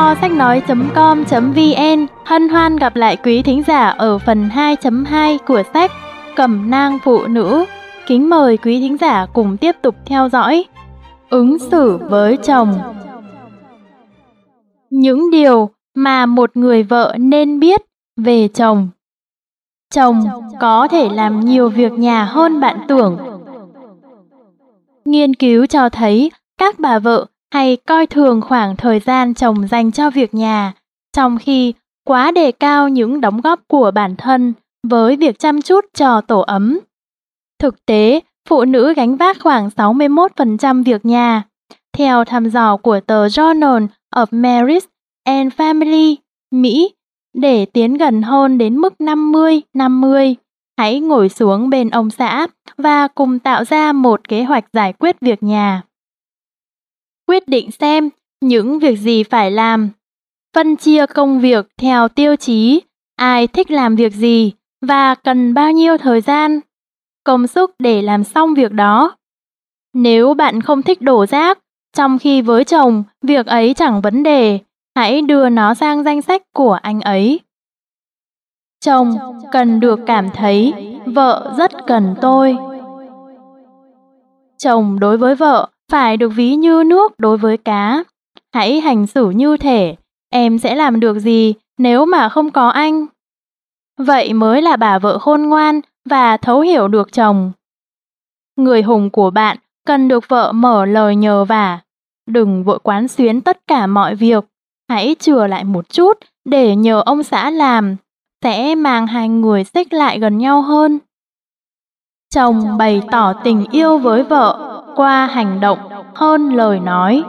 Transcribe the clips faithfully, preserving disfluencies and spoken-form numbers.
kho sách nói chấm com chấm vn hân hoan gặp lại quý thính giả ở phần hai chấm hai của sách Cẩm nang phụ nữ. Kính mời quý thính giả cùng tiếp tục theo dõi. Ứng xử với chồng. Những điều mà một người vợ nên biết về chồng. Chồng có thể làm nhiều việc nhà hơn bạn tưởng. Nghiên cứu cho thấy các bà vợ hay coi thường khoảng thời gian chồng dành cho việc nhà, trong khi quá đề cao những đóng góp của bản thân với việc chăm chút cho tổ ấm. Thực tế, phụ nữ gánh vác khoảng sáu mươi mốt phần trăm việc nhà. Theo thăm dò của tờ Journal of Marriage and Family, Mỹ, để tiến gần hơn đến mức năm mươi năm mươi, hãy ngồi xuống bên ông xã và cùng tạo ra một kế hoạch giải quyết việc nhà. Quyết định xem những việc gì phải làm, phân chia công việc theo tiêu chí ai thích làm việc gì và cần bao nhiêu thời gian, công sức để làm xong việc đó. Nếu bạn không thích đổ rác, trong khi với chồng việc ấy chẳng vấn đề, hãy đưa nó sang danh sách của anh ấy. Chồng cần được cảm thấy vợ rất cần tôi. Chồng đối với vợ phải được ví như nước đối với cá. Hãy hành xử như thể em sẽ làm được gì nếu mà không có anh. Vậy mới là bà vợ khôn ngoan và thấu hiểu được chồng. Người hùng của bạn cần được vợ mở lời nhờ vả. Đừng vội quán xuyến tất cả mọi việc. Hãy chừa lại một chút để nhờ ông xã làm, sẽ mang hai người xích lại gần nhau hơn. Chồng bày tỏ tình yêu với vợ qua hành động hơn lời nói.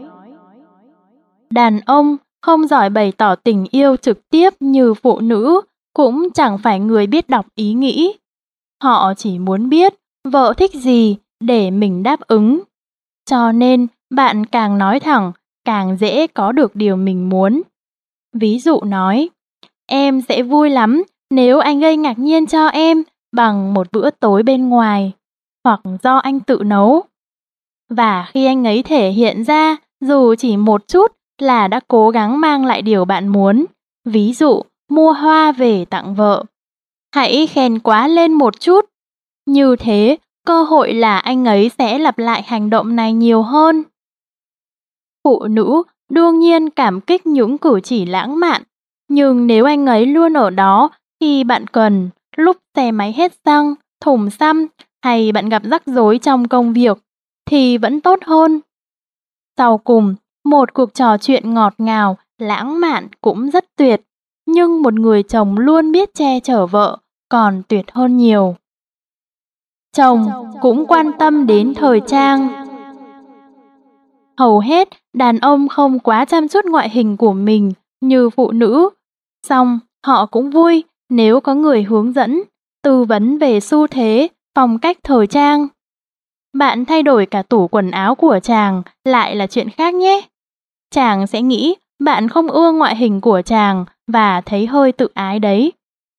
Đàn ông không giỏi bày tỏ tình yêu trực tiếp như phụ nữ, cũng chẳng phải người biết đọc ý nghĩ. Họ chỉ muốn biết vợ thích gì để mình đáp ứng. Cho nên bạn càng nói thẳng, càng dễ có được điều mình muốn. Ví dụ nói, em sẽ vui lắm nếu anh gây ngạc nhiên cho em bằng một bữa tối bên ngoài, hoặc do anh tự nấu. Và khi anh ấy thể hiện ra dù chỉ một chút là đã cố gắng mang lại điều bạn muốn, ví dụ mua hoa về tặng vợ. Hãy khen quá lên một chút. Như thế, cơ hội là anh ấy sẽ lặp lại hành động này nhiều hơn. Phụ nữ đương nhiên cảm kích những cử chỉ lãng mạn, nhưng nếu anh ấy luôn ở đó khi bạn cần, lúc xe máy hết xăng, thùng xăm hay bạn gặp rắc rối trong công việc, thì vẫn tốt hơn. Sau cùng, một cuộc trò chuyện ngọt ngào, lãng mạn cũng rất tuyệt, nhưng một người chồng luôn biết che chở vợ còn tuyệt hơn nhiều. Chồng cũng quan tâm đến thời trang. Hầu hết đàn ông không quá chăm chút ngoại hình của mình như phụ nữ, song họ cũng vui nếu có người hướng dẫn, tư vấn về xu thế, phong cách thời trang. Bạn thay đổi cả tủ quần áo của chàng lại là chuyện khác nhé. Chàng sẽ nghĩ bạn không ưa ngoại hình của chàng và thấy hơi tự ái đấy.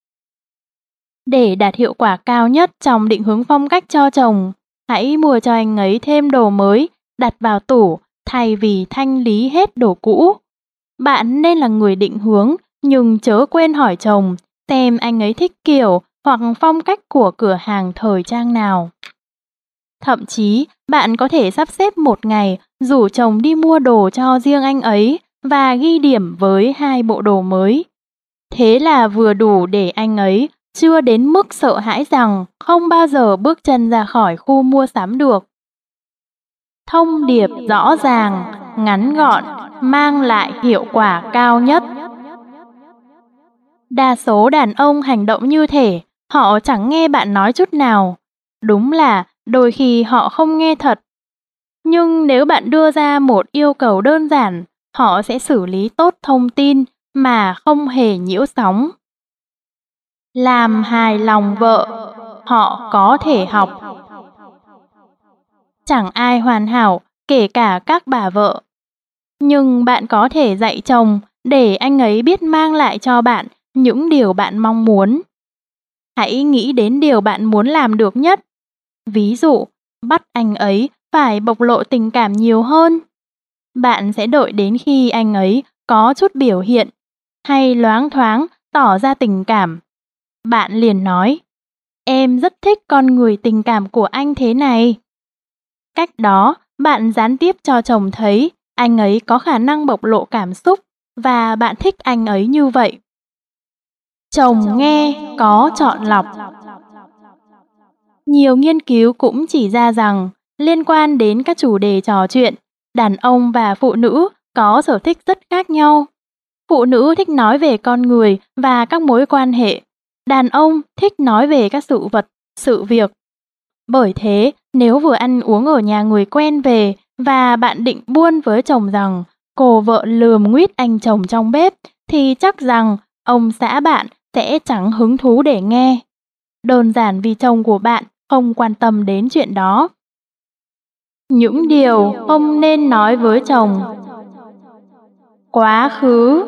Để đạt hiệu quả cao nhất trong định hướng phong cách cho chồng, hãy mua cho anh ấy thêm đồ mới, đặt vào tủ thay vì thanh lý hết đồ cũ. Bạn nên là người định hướng, nhưng chớ quên hỏi chồng xem anh ấy thích kiểu hoặc phong cách của cửa hàng thời trang nào. Thậm chí, bạn có thể sắp xếp một ngày rủ chồng đi mua đồ cho riêng anh ấy và ghi điểm với hai bộ đồ mới. Thế là vừa đủ để anh ấy chưa đến mức sợ hãi rằng không bao giờ bước chân ra khỏi khu mua sắm được. Thông điệp rõ ràng, ngắn gọn, mang lại hiệu quả cao nhất. Đa số đàn ông hành động như thể họ chẳng nghe bạn nói chút nào. Đúng là đôi khi họ không nghe thật. Nhưng nếu bạn đưa ra một yêu cầu đơn giản, họ sẽ xử lý tốt thông tin mà không hề nhiễu sóng. Làm hài lòng vợ, họ có thể học. Chẳng ai hoàn hảo, kể cả các bà vợ. Nhưng bạn có thể dạy chồng để anh ấy biết mang lại cho bạn những điều bạn mong muốn. Hãy nghĩ đến điều bạn muốn làm được nhất. Ví dụ, bắt anh ấy phải bộc lộ tình cảm nhiều hơn. Bạn sẽ đợi đến khi anh ấy có chút biểu hiện hay loáng thoáng tỏ ra tình cảm, bạn liền nói: "Em rất thích con người tình cảm của anh thế này." Cách đó, bạn gián tiếp cho chồng thấy anh ấy có khả năng bộc lộ cảm xúc và bạn thích anh ấy như vậy. Chồng nghe có chọn lọc. Nhiều nghiên cứu cũng chỉ ra rằng, liên quan đến các chủ đề trò chuyện, đàn ông và phụ nữ có sở thích rất khác nhau. Phụ nữ thích nói về con người và các mối quan hệ, đàn ông thích nói về các sự vật, sự việc. Bởi thế, nếu vừa ăn uống ở nhà người quen về và bạn định buôn với chồng rằng cô vợ lườm nguýt anh chồng trong bếp, thì chắc rằng ông xã bạn sẽ chẳng hứng thú để nghe. Đơn giản vì chồng của bạn không quan tâm đến chuyện đó. Những điều không nên nói với chồng. Quá khứ.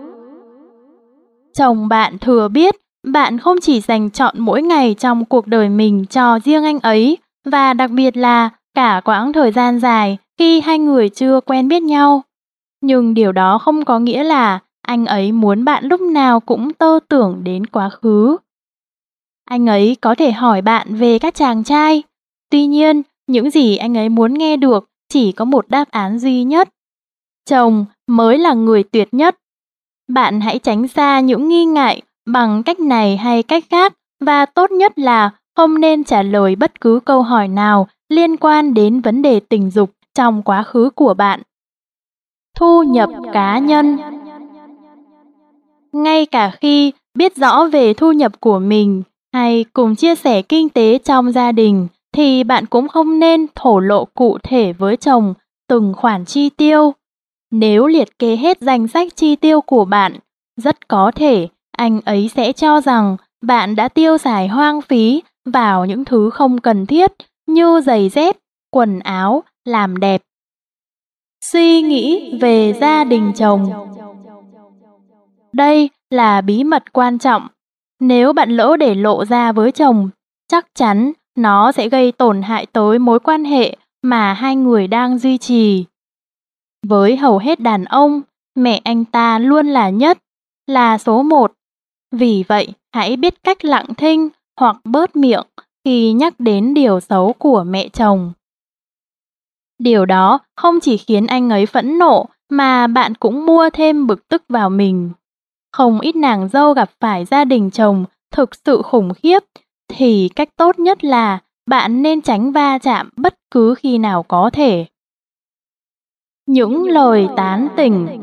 Chồng bạn thừa biết bạn không chỉ dành trọn mỗi ngày trong cuộc đời mình cho riêng anh ấy, và đặc biệt là cả quãng thời gian dài khi hai người chưa quen biết nhau. Nhưng điều đó không có nghĩa là anh ấy muốn bạn lúc nào cũng tơ tưởng đến quá khứ. Anh ấy có thể hỏi bạn về các chàng trai, tuy nhiên những gì anh ấy muốn nghe được chỉ có một đáp án duy nhất: chồng mới là người tuyệt nhất. Bạn hãy tránh xa những nghi ngại bằng cách này hay cách khác, và tốt nhất là không nên trả lời bất cứ câu hỏi nào liên quan đến vấn đề tình dục trong quá khứ của bạn. Thu nhập cá nhân. Ngay cả khi biết rõ về thu nhập của mình hay cùng chia sẻ kinh tế trong gia đình, thì bạn cũng không nên thổ lộ cụ thể với chồng từng khoản chi tiêu. Nếu liệt kê hết danh sách chi tiêu của bạn, rất có thể anh ấy sẽ cho rằng bạn đã tiêu xài hoang phí vào những thứ không cần thiết như giày dép, quần áo, làm đẹp. Suy nghĩ về gia đình chồng. Đây là bí mật quan trọng. Nếu bạn lỡ để lộ ra với chồng, chắc chắn nó sẽ gây tổn hại tới mối quan hệ mà hai người đang duy trì. Với hầu hết đàn ông, mẹ anh ta luôn là nhất, là số một. Vì vậy, hãy biết cách lặng thinh hoặc bớt miệng khi nhắc đến điều xấu của mẹ chồng. Điều đó không chỉ khiến anh ấy phẫn nộ, mà bạn cũng mua thêm bực tức vào mình. Không ít nàng dâu gặp phải gia đình chồng thực sự khủng khiếp, thì cách tốt nhất là bạn nên tránh va chạm bất cứ khi nào có thể. Những lời tán tỉnh.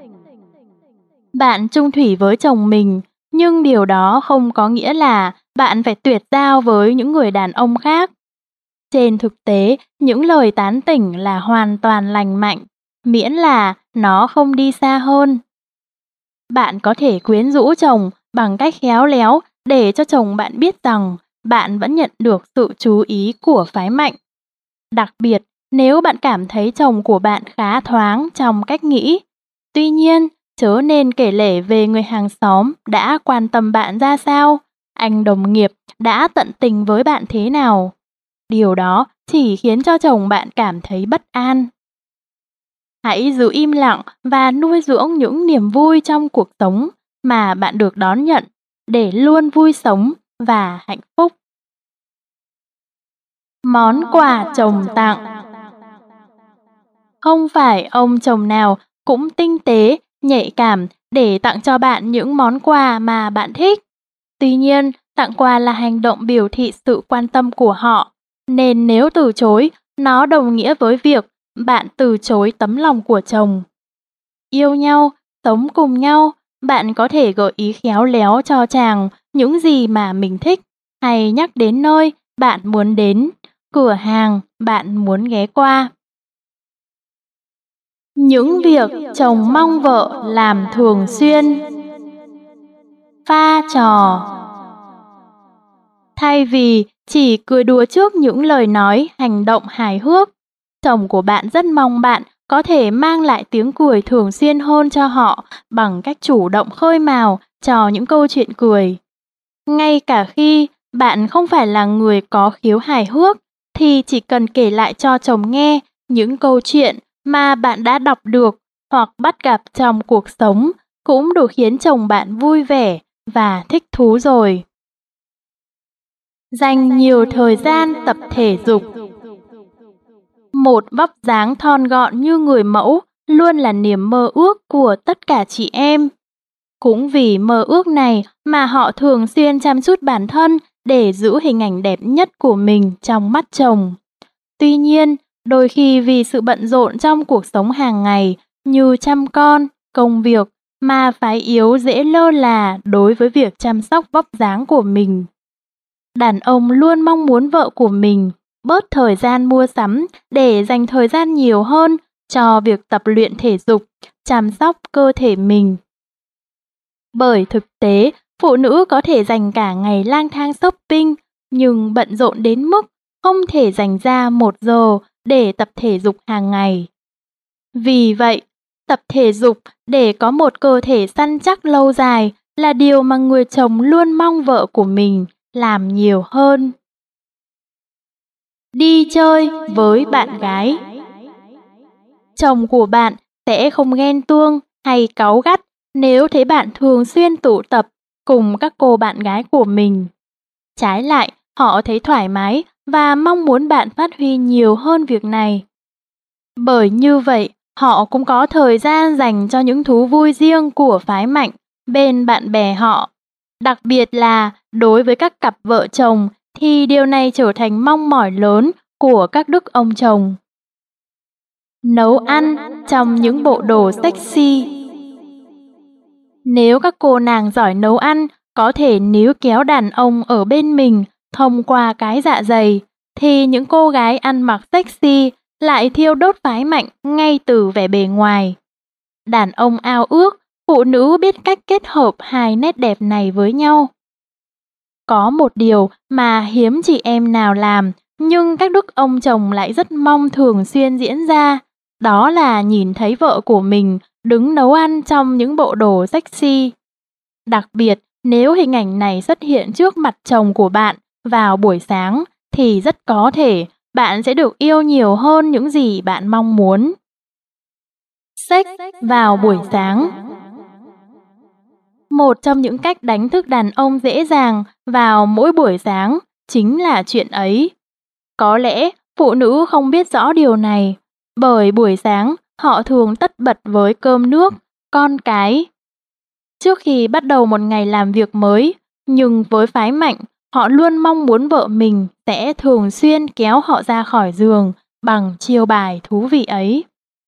Bạn chung thủy với chồng mình, nhưng điều đó không có nghĩa là bạn phải tuyệt giao với những người đàn ông khác. Trên thực tế, những lời tán tỉnh là hoàn toàn lành mạnh, miễn là nó không đi xa hơn. Bạn có thể quyến rũ chồng bằng cách khéo léo để cho chồng bạn biết rằng bạn vẫn nhận được sự chú ý của phái mạnh. Đặc biệt, nếu bạn cảm thấy chồng của bạn khá thoáng trong cách nghĩ. Tuy nhiên, chớ nên kể lể về người hàng xóm đã quan tâm bạn ra sao, anh đồng nghiệp đã tận tình với bạn thế nào. Điều đó chỉ khiến cho chồng bạn cảm thấy bất an. Hãy giữ im lặng và nuôi dưỡng những niềm vui trong cuộc sống mà bạn được đón nhận, để luôn vui sống và hạnh phúc. Món quà chồng tặng. Không phải ông chồng nào cũng tinh tế, nhạy cảm để tặng cho bạn những món quà mà bạn thích. Tuy nhiên, tặng quà là hành động biểu thị sự quan tâm của họ, nên nếu từ chối, nó đồng nghĩa với việc bạn từ chối tấm lòng của chồng. Yêu nhau, sống cùng nhau, bạn có thể gợi ý khéo léo cho chàng những gì mà mình thích, hay nhắc đến nơi bạn muốn đến, cửa hàng bạn muốn ghé qua. Những việc chồng mong vợ làm thường xuyên. Pha trò. Thay vì chỉ cười đùa trước những lời nói, hành động hài hước, chồng của bạn rất mong bạn có thể mang lại tiếng cười thường xuyên hơn cho họ bằng cách chủ động khơi mào cho những câu chuyện cười. Ngay cả khi bạn không phải là người có khiếu hài hước, thì chỉ cần kể lại cho chồng nghe những câu chuyện mà bạn đã đọc được hoặc bắt gặp trong cuộc sống cũng đủ khiến chồng bạn vui vẻ và thích thú rồi. Dành nhiều thời gian tập thể dục. Một vóc dáng thon gọn như người mẫu luôn là niềm mơ ước của tất cả chị em. Cũng vì mơ ước này mà họ thường xuyên chăm chút bản thân để giữ hình ảnh đẹp nhất của mình trong mắt chồng. Tuy nhiên, đôi khi vì sự bận rộn trong cuộc sống hàng ngày như chăm con, công việc mà phái yếu dễ lơ là đối với việc chăm sóc vóc dáng của mình. Đàn ông luôn mong muốn vợ của mình bớt thời gian mua sắm để dành thời gian nhiều hơn cho việc tập luyện thể dục, chăm sóc cơ thể mình. Bởi thực tế, phụ nữ có thể dành cả ngày lang thang shopping, nhưng bận rộn đến mức không thể dành ra một giờ để tập thể dục hàng ngày. Vì vậy, tập thể dục để có một cơ thể săn chắc lâu dài là điều mà người chồng luôn mong vợ của mình làm nhiều hơn. Đi chơi với bạn gái. Chồng của bạn sẽ không ghen tuông hay cáu gắt nếu thấy bạn thường xuyên tụ tập cùng các cô bạn gái của mình. Trái lại, họ thấy thoải mái và mong muốn bạn phát huy nhiều hơn việc này. Bởi như vậy, họ cũng có thời gian dành cho những thú vui riêng của phái mạnh bên bạn bè họ. Đặc biệt là đối với các cặp vợ chồng thì điều này trở thành mong mỏi lớn của các đức ông chồng. Nấu ăn trong những bộ đồ sexy. Nếu các cô nàng giỏi nấu ăn có thể níu kéo đàn ông ở bên mình thông qua cái dạ dày, thì những cô gái ăn mặc sexy lại thiêu đốt phái mạnh ngay từ vẻ bề ngoài. Đàn ông ao ước phụ nữ biết cách kết hợp hai nét đẹp này với nhau. Có một điều mà hiếm chị em nào làm, nhưng các đức ông chồng lại rất mong thường xuyên diễn ra, đó là nhìn thấy vợ của mình đứng nấu ăn trong những bộ đồ sexy. Đặc biệt, nếu hình ảnh này xuất hiện trước mặt chồng của bạn vào buổi sáng, thì rất có thể bạn sẽ được yêu nhiều hơn những gì bạn mong muốn. Sex vào buổi sáng. Một trong những cách đánh thức đàn ông dễ dàng vào mỗi buổi sáng chính là chuyện ấy. Có lẽ phụ nữ không biết rõ điều này, bởi buổi sáng họ thường tất bật với cơm nước, con cái. Trước khi bắt đầu một ngày làm việc mới, nhưng với phái mạnh, họ luôn mong muốn vợ mình sẽ thường xuyên kéo họ ra khỏi giường bằng chiêu bài thú vị ấy.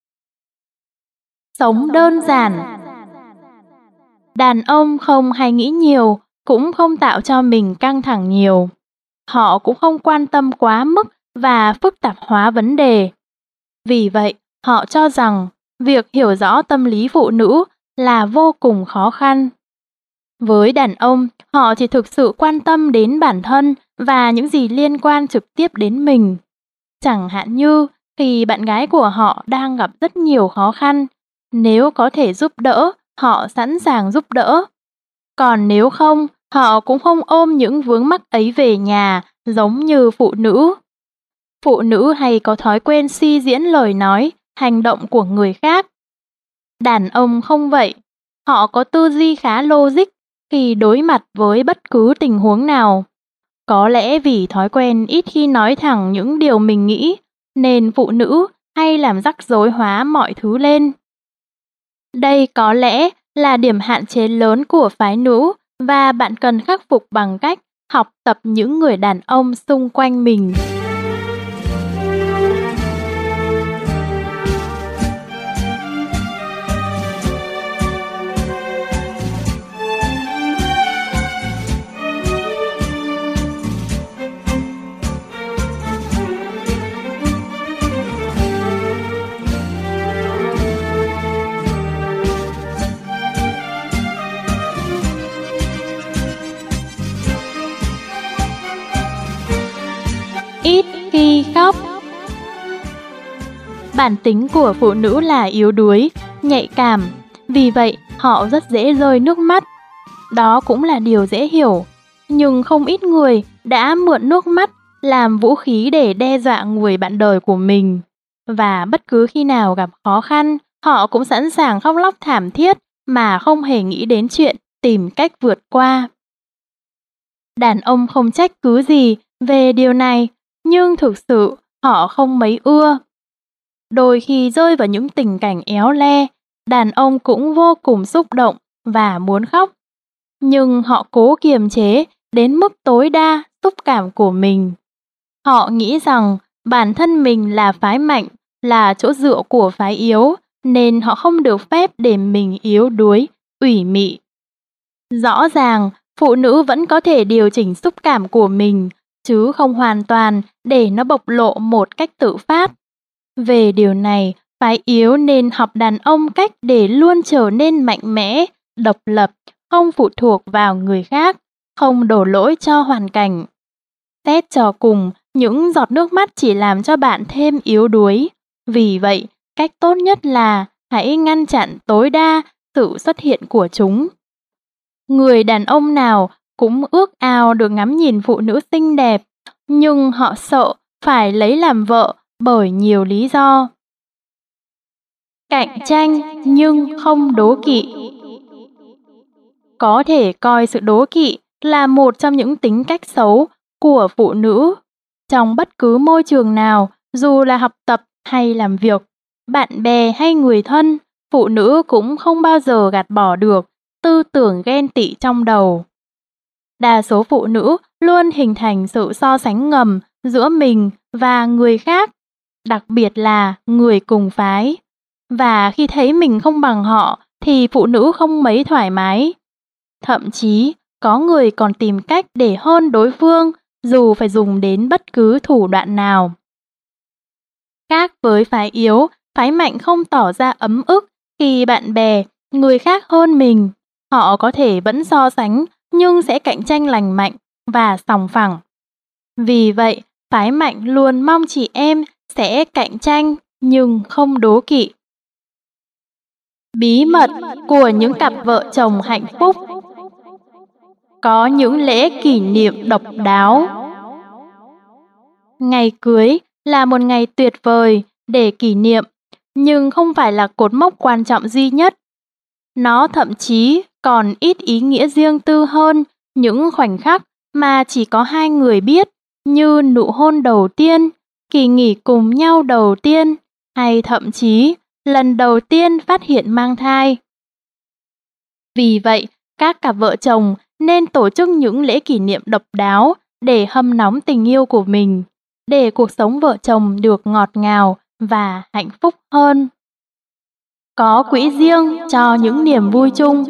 Sống đơn giản. Đàn ông không hay nghĩ nhiều, cũng không tạo cho mình căng thẳng nhiều. Họ cũng không quan tâm quá mức và phức tạp hóa vấn đề. Vì vậy, họ cho rằng việc hiểu rõ tâm lý phụ nữ là vô cùng khó khăn. Với đàn ông, họ chỉ thực sự quan tâm đến bản thân và những gì liên quan trực tiếp đến mình. Chẳng hạn như khi bạn gái của họ đang gặp rất nhiều khó khăn, nếu có thể giúp đỡ, họ sẵn sàng giúp đỡ. Còn nếu không, họ cũng không ôm những vướng mắc ấy về nhà giống như phụ nữ. Phụ nữ hay có thói quen suy diễn lời nói, hành động của người khác. Đàn ông không vậy, họ có tư duy khá logic khi đối mặt với bất cứ tình huống nào. Có lẽ vì thói quen ít khi nói thẳng những điều mình nghĩ, nên phụ nữ hay làm rắc rối hóa mọi thứ lên. Đây có lẽ là điểm hạn chế lớn của phái nữ và bạn cần khắc phục bằng cách học tập những người đàn ông xung quanh mình. Ít khi khóc. Bản tính của phụ nữ là yếu đuối, nhạy cảm, vì vậy họ rất dễ rơi nước mắt. Đó cũng là điều dễ hiểu, nhưng không ít người đã mượn nước mắt làm vũ khí để đe dọa người bạn đời của mình. Và bất cứ khi nào gặp khó khăn, họ cũng sẵn sàng khóc lóc thảm thiết mà không hề nghĩ đến chuyện tìm cách vượt qua. Đàn ông không trách cứ gì về điều này, nhưng thực sự họ không mấy ưa. Đôi khi rơi vào những tình cảnh éo le, đàn ông cũng vô cùng xúc động và muốn khóc. Nhưng họ cố kiềm chế đến mức tối đa xúc cảm của mình. Họ nghĩ rằng bản thân mình là phái mạnh, là chỗ dựa của phái yếu, nên họ không được phép để mình yếu đuối, ủy mị. Rõ ràng, phụ nữ vẫn có thể điều chỉnh xúc cảm của mình, chứ không hoàn toàn để nó bộc lộ một cách tự phát. Về điều này, phái yếu nên học đàn ông cách để luôn trở nên mạnh mẽ, độc lập, không phụ thuộc vào người khác, không đổ lỗi cho hoàn cảnh. Xét cho cùng, những giọt nước mắt chỉ làm cho bạn thêm yếu đuối. Vì vậy, cách tốt nhất là hãy ngăn chặn tối đa sự xuất hiện của chúng. Người đàn ông nào cũng ước ao được ngắm nhìn phụ nữ xinh đẹp, nhưng họ sợ phải lấy làm vợ bởi nhiều lý do. Cạnh tranh nhưng không đố kỵ. Có thể coi sự đố kỵ là một trong những tính cách xấu của phụ nữ. Trong bất cứ môi trường nào, dù là học tập hay làm việc, bạn bè hay người thân, phụ nữ cũng không bao giờ gạt bỏ được tư tưởng ghen tị trong đầu. Đa số phụ nữ luôn hình thành sự so sánh ngầm giữa mình và người khác, đặc biệt là người cùng phái. Và khi thấy mình không bằng họ thì phụ nữ không mấy thoải mái. Thậm chí, có người còn tìm cách để hơn đối phương dù phải dùng đến bất cứ thủ đoạn nào. Khác với phái yếu, phái mạnh không tỏ ra ấm ức khi bạn bè, người khác hơn mình. Họ có thể vẫn so sánh nhưng sẽ cạnh tranh lành mạnh và sòng phẳng. Vì vậy, phái mạnh luôn mong chị em sẽ cạnh tranh nhưng không đố kỵ. Bí mật của những cặp vợ chồng hạnh phúc. Có những lễ kỷ niệm độc đáo. Ngày cưới là một ngày tuyệt vời để kỷ niệm, nhưng không phải là cột mốc quan trọng duy nhất. Nó thậm chí còn ít ý nghĩa riêng tư hơn những khoảnh khắc mà chỉ có hai người biết, như nụ hôn đầu tiên, kỳ nghỉ cùng nhau đầu tiên, hay thậm chí lần đầu tiên phát hiện mang thai. Vì vậy, các cặp vợ chồng nên tổ chức những lễ kỷ niệm độc đáo để hâm nóng tình yêu của mình, để cuộc sống vợ chồng được ngọt ngào và hạnh phúc hơn. Có quỹ riêng cho những niềm vui chung.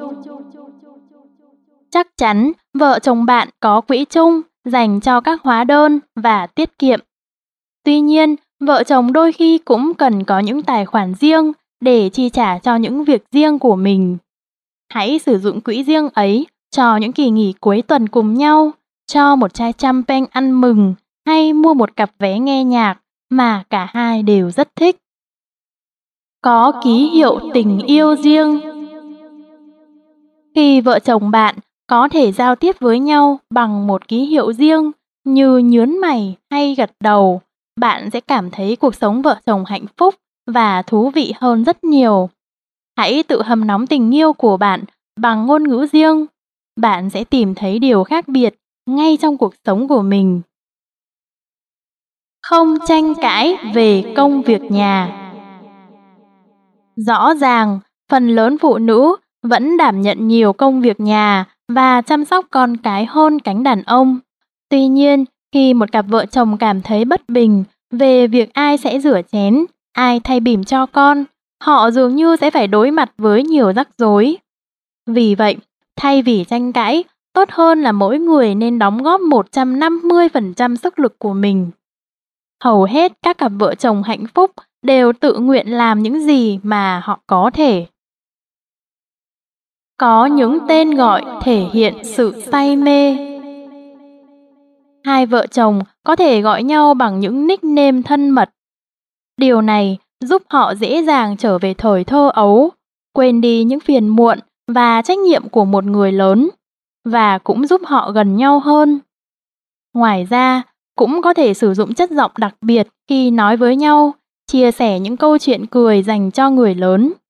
Chắc chắn vợ chồng bạn có quỹ chung dành cho các hóa đơn và tiết kiệm. Tuy nhiên, vợ chồng đôi khi cũng cần có những tài khoản riêng để chi trả cho những việc riêng của mình. Hãy sử dụng quỹ riêng ấy cho những kỳ nghỉ cuối tuần cùng nhau, cho một chai champagne ăn mừng hay mua một cặp vé nghe nhạc mà cả hai đều rất thích. Có ký hiệu tình yêu riêng. Khi vợ chồng bạn có thể giao tiếp với nhau bằng một ký hiệu riêng như nhướng mày hay gật đầu, bạn sẽ cảm thấy cuộc sống vợ chồng hạnh phúc và thú vị hơn rất nhiều. Hãy tự hâm nóng tình yêu của bạn bằng ngôn ngữ riêng. Bạn sẽ tìm thấy điều khác biệt ngay trong cuộc sống của mình. Không tranh cãi về công việc nhà. Rõ ràng, phần lớn phụ nữ vẫn đảm nhận nhiều công việc nhà và chăm sóc con cái hơn cánh đàn ông. Tuy nhiên, khi một cặp vợ chồng cảm thấy bất bình về việc ai sẽ rửa chén, ai thay bỉm cho con, họ dường như sẽ phải đối mặt với nhiều rắc rối. Vì vậy, thay vì tranh cãi, tốt hơn là mỗi người nên đóng góp một trăm năm mươi phần trăm sức lực của mình. Hầu hết các cặp vợ chồng hạnh phúc đều tự nguyện làm những gì mà họ có thể. Có những tên gọi thể hiện sự say mê. Hai vợ chồng có thể gọi nhau bằng những nickname thân mật. Điều này giúp họ dễ dàng trở về thời thơ ấu, quên đi những phiền muộn và trách nhiệm của một người lớn, và cũng giúp họ gần nhau hơn. Ngoài ra, cũng có thể sử dụng chất giọng đặc biệt khi nói với nhau, chia sẻ những câu chuyện cười dành cho người lớn.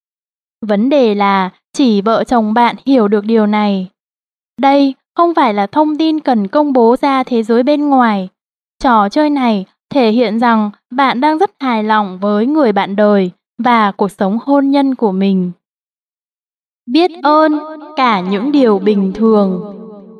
Vấn đề là chỉ vợ chồng bạn hiểu được điều này. Đây không phải là thông tin cần công bố ra thế giới bên ngoài. Trò chơi này thể hiện rằng bạn đang rất hài lòng với người bạn đời và cuộc sống hôn nhân của mình. Biết ơn cả những điều bình thường.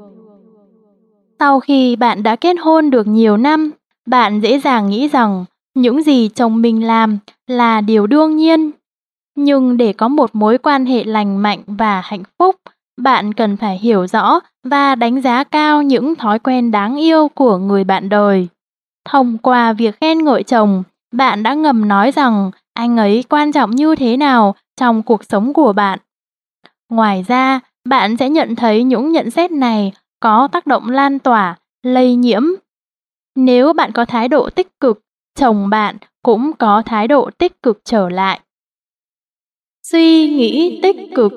Sau khi bạn đã kết hôn được nhiều năm, bạn dễ dàng nghĩ rằng những gì chồng mình làm là điều đương nhiên. Nhưng để có một mối quan hệ lành mạnh và hạnh phúc, bạn cần phải hiểu rõ và đánh giá cao những thói quen đáng yêu của người bạn đời. Thông qua việc khen ngợi chồng, bạn đã ngầm nói rằng anh ấy quan trọng như thế nào trong cuộc sống của bạn. Ngoài ra, bạn sẽ nhận thấy những nhận xét này có tác động lan tỏa, lây nhiễm. Nếu bạn có thái độ tích cực, chồng bạn cũng có thái độ tích cực trở lại. Suy nghĩ tích cực.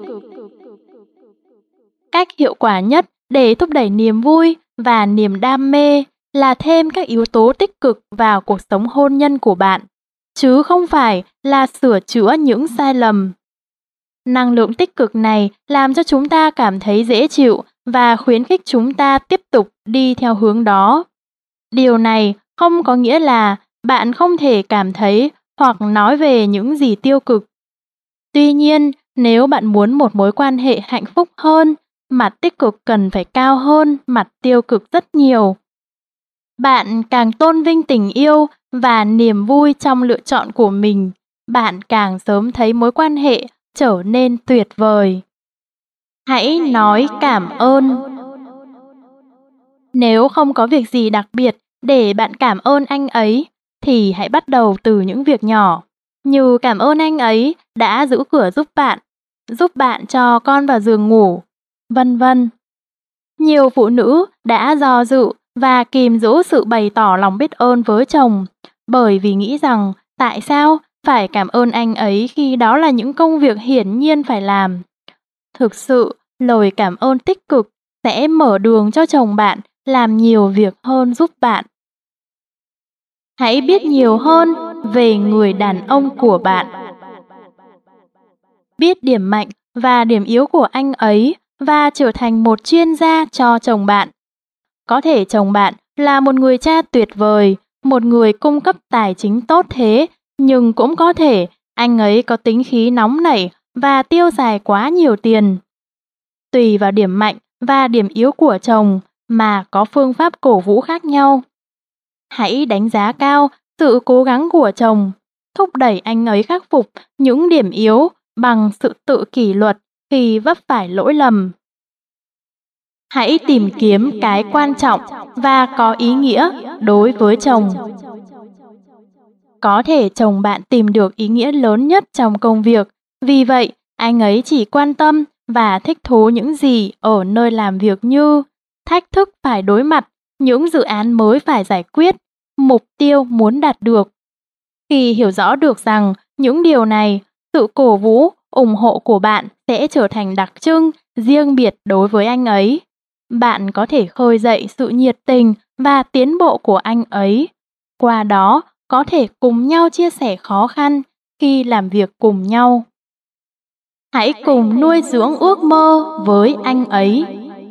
Cách hiệu quả nhất để thúc đẩy niềm vui và niềm đam mê là thêm các yếu tố tích cực vào cuộc sống hôn nhân của bạn, chứ không phải là sửa chữa những sai lầm. Năng lượng tích cực này làm cho chúng ta cảm thấy dễ chịu và khuyến khích chúng ta tiếp tục đi theo hướng đó. Điều này không có nghĩa là bạn không thể cảm thấy hoặc nói về những gì tiêu cực. Tuy nhiên, nếu bạn muốn một mối quan hệ hạnh phúc hơn, mặt tích cực cần phải cao hơn mặt tiêu cực rất nhiều. Bạn càng tôn vinh tình yêu và niềm vui trong lựa chọn của mình, bạn càng sớm thấy mối quan hệ trở nên tuyệt vời. Hãy nói cảm ơn. Nếu không có việc gì đặc biệt để bạn cảm ơn anh ấy, thì hãy bắt đầu từ những việc nhỏ, như cảm ơn anh ấy đã giữ cửa giúp bạn, giúp bạn cho con vào giường ngủ, vân vân. Nhiều phụ nữ đã do dự và kìm giữ sự bày tỏ lòng biết ơn với chồng, bởi vì nghĩ rằng tại sao phải cảm ơn anh ấy khi đó là những công việc hiển nhiên phải làm. Thực sự, lời cảm ơn tích cực sẽ mở đường cho chồng bạn làm nhiều việc hơn giúp bạn. Hãy biết nhiều hơn về người đàn ông của bạn. Biết điểm mạnh và điểm yếu của anh ấy và trở thành một chuyên gia cho chồng bạn. Có thể chồng bạn là một người cha tuyệt vời, một người cung cấp tài chính tốt thế, nhưng cũng có thể anh ấy có tính khí nóng nảy và tiêu xài quá nhiều tiền. Tùy vào điểm mạnh và điểm yếu của chồng mà có phương pháp cổ vũ khác nhau. Hãy đánh giá cao sự cố gắng của chồng, thúc đẩy anh ấy khắc phục những điểm yếu bằng sự tự kỷ luật khi vấp phải lỗi lầm. Hãy tìm kiếm cái quan trọng và có ý nghĩa đối với chồng. Có thể chồng bạn tìm được ý nghĩa lớn nhất trong công việc, vì vậy anh ấy chỉ quan tâm và thích thú những gì ở nơi làm việc như thách thức phải đối mặt, những dự án mới phải giải quyết, mục tiêu muốn đạt được. Khi hiểu rõ được rằng những điều này, sự cổ vũ, ủng hộ của bạn sẽ trở thành đặc trưng, riêng biệt đối với anh ấy. Bạn có thể khơi dậy sự nhiệt tình và tiến bộ của anh ấy. Qua đó, có thể cùng nhau chia sẻ khó khăn khi làm việc cùng nhau. Hãy cùng nuôi dưỡng ước mơ với anh ấy.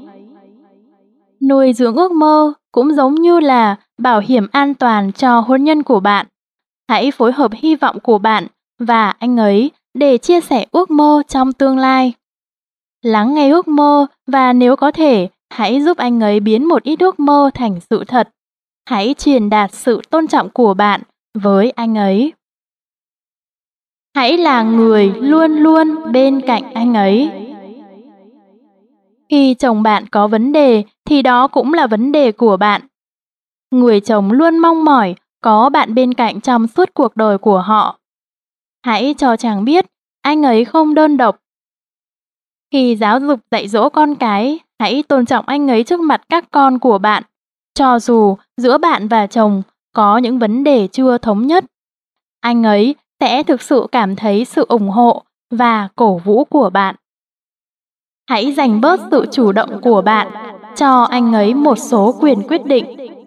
Nuôi dưỡng ước mơ cũng giống như là bảo hiểm an toàn cho hôn nhân của bạn. Hãy phối hợp hy vọng của bạn và anh ấy để chia sẻ ước mơ trong tương lai. Lắng nghe ước mơ và nếu có thể, hãy giúp anh ấy biến một ít ước mơ thành sự thật. Hãy truyền đạt sự tôn trọng của bạn với anh ấy. Hãy là người luôn luôn bên cạnh anh ấy. Khi chồng bạn có vấn đề thì đó cũng là vấn đề của bạn. Người chồng luôn mong mỏi có bạn bên cạnh trong suốt cuộc đời của họ. Hãy cho chàng biết anh ấy không đơn độc. Khi giáo dục dạy dỗ con cái, hãy tôn trọng anh ấy trước mặt các con của bạn, cho dù giữa bạn và chồng có những vấn đề chưa thống nhất. Anh ấy sẽ thực sự cảm thấy sự ủng hộ và cổ vũ của bạn. Hãy dành bớt sự chủ động của bạn, cho anh ấy một số quyền quyết định.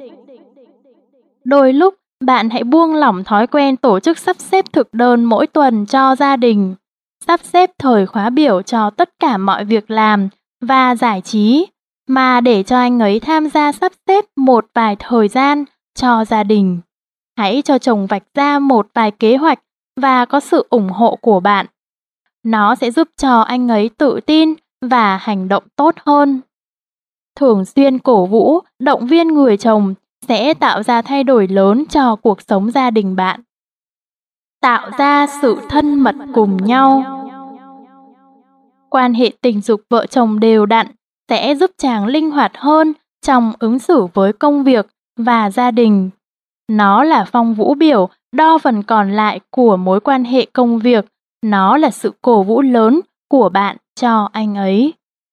Đôi lúc, bạn hãy buông lỏng thói quen tổ chức sắp xếp thực đơn mỗi tuần cho gia đình. sắp xếp thời khóa biểu cho tất cả mọi việc làm và giải trí, mà để cho anh ấy tham gia sắp xếp một vài thời gian cho gia đình. Hãy cho chồng vạch ra một vài kế hoạch và có sự ủng hộ của bạn. Nó sẽ giúp cho anh ấy tự tin và hành động tốt hơn. Thường xuyên cổ vũ, động viên người chồng sẽ tạo ra thay đổi lớn cho cuộc sống gia đình bạn. Tạo ra sự thân mật cùng nhau. Quan hệ tình dục vợ chồng đều đặn sẽ giúp chàng linh hoạt hơn trong ứng xử với công việc và gia đình. Nó là phong vũ biểu đo phần còn lại của mối quan hệ công việc. Nó là sự cổ vũ lớn của bạn cho anh ấy.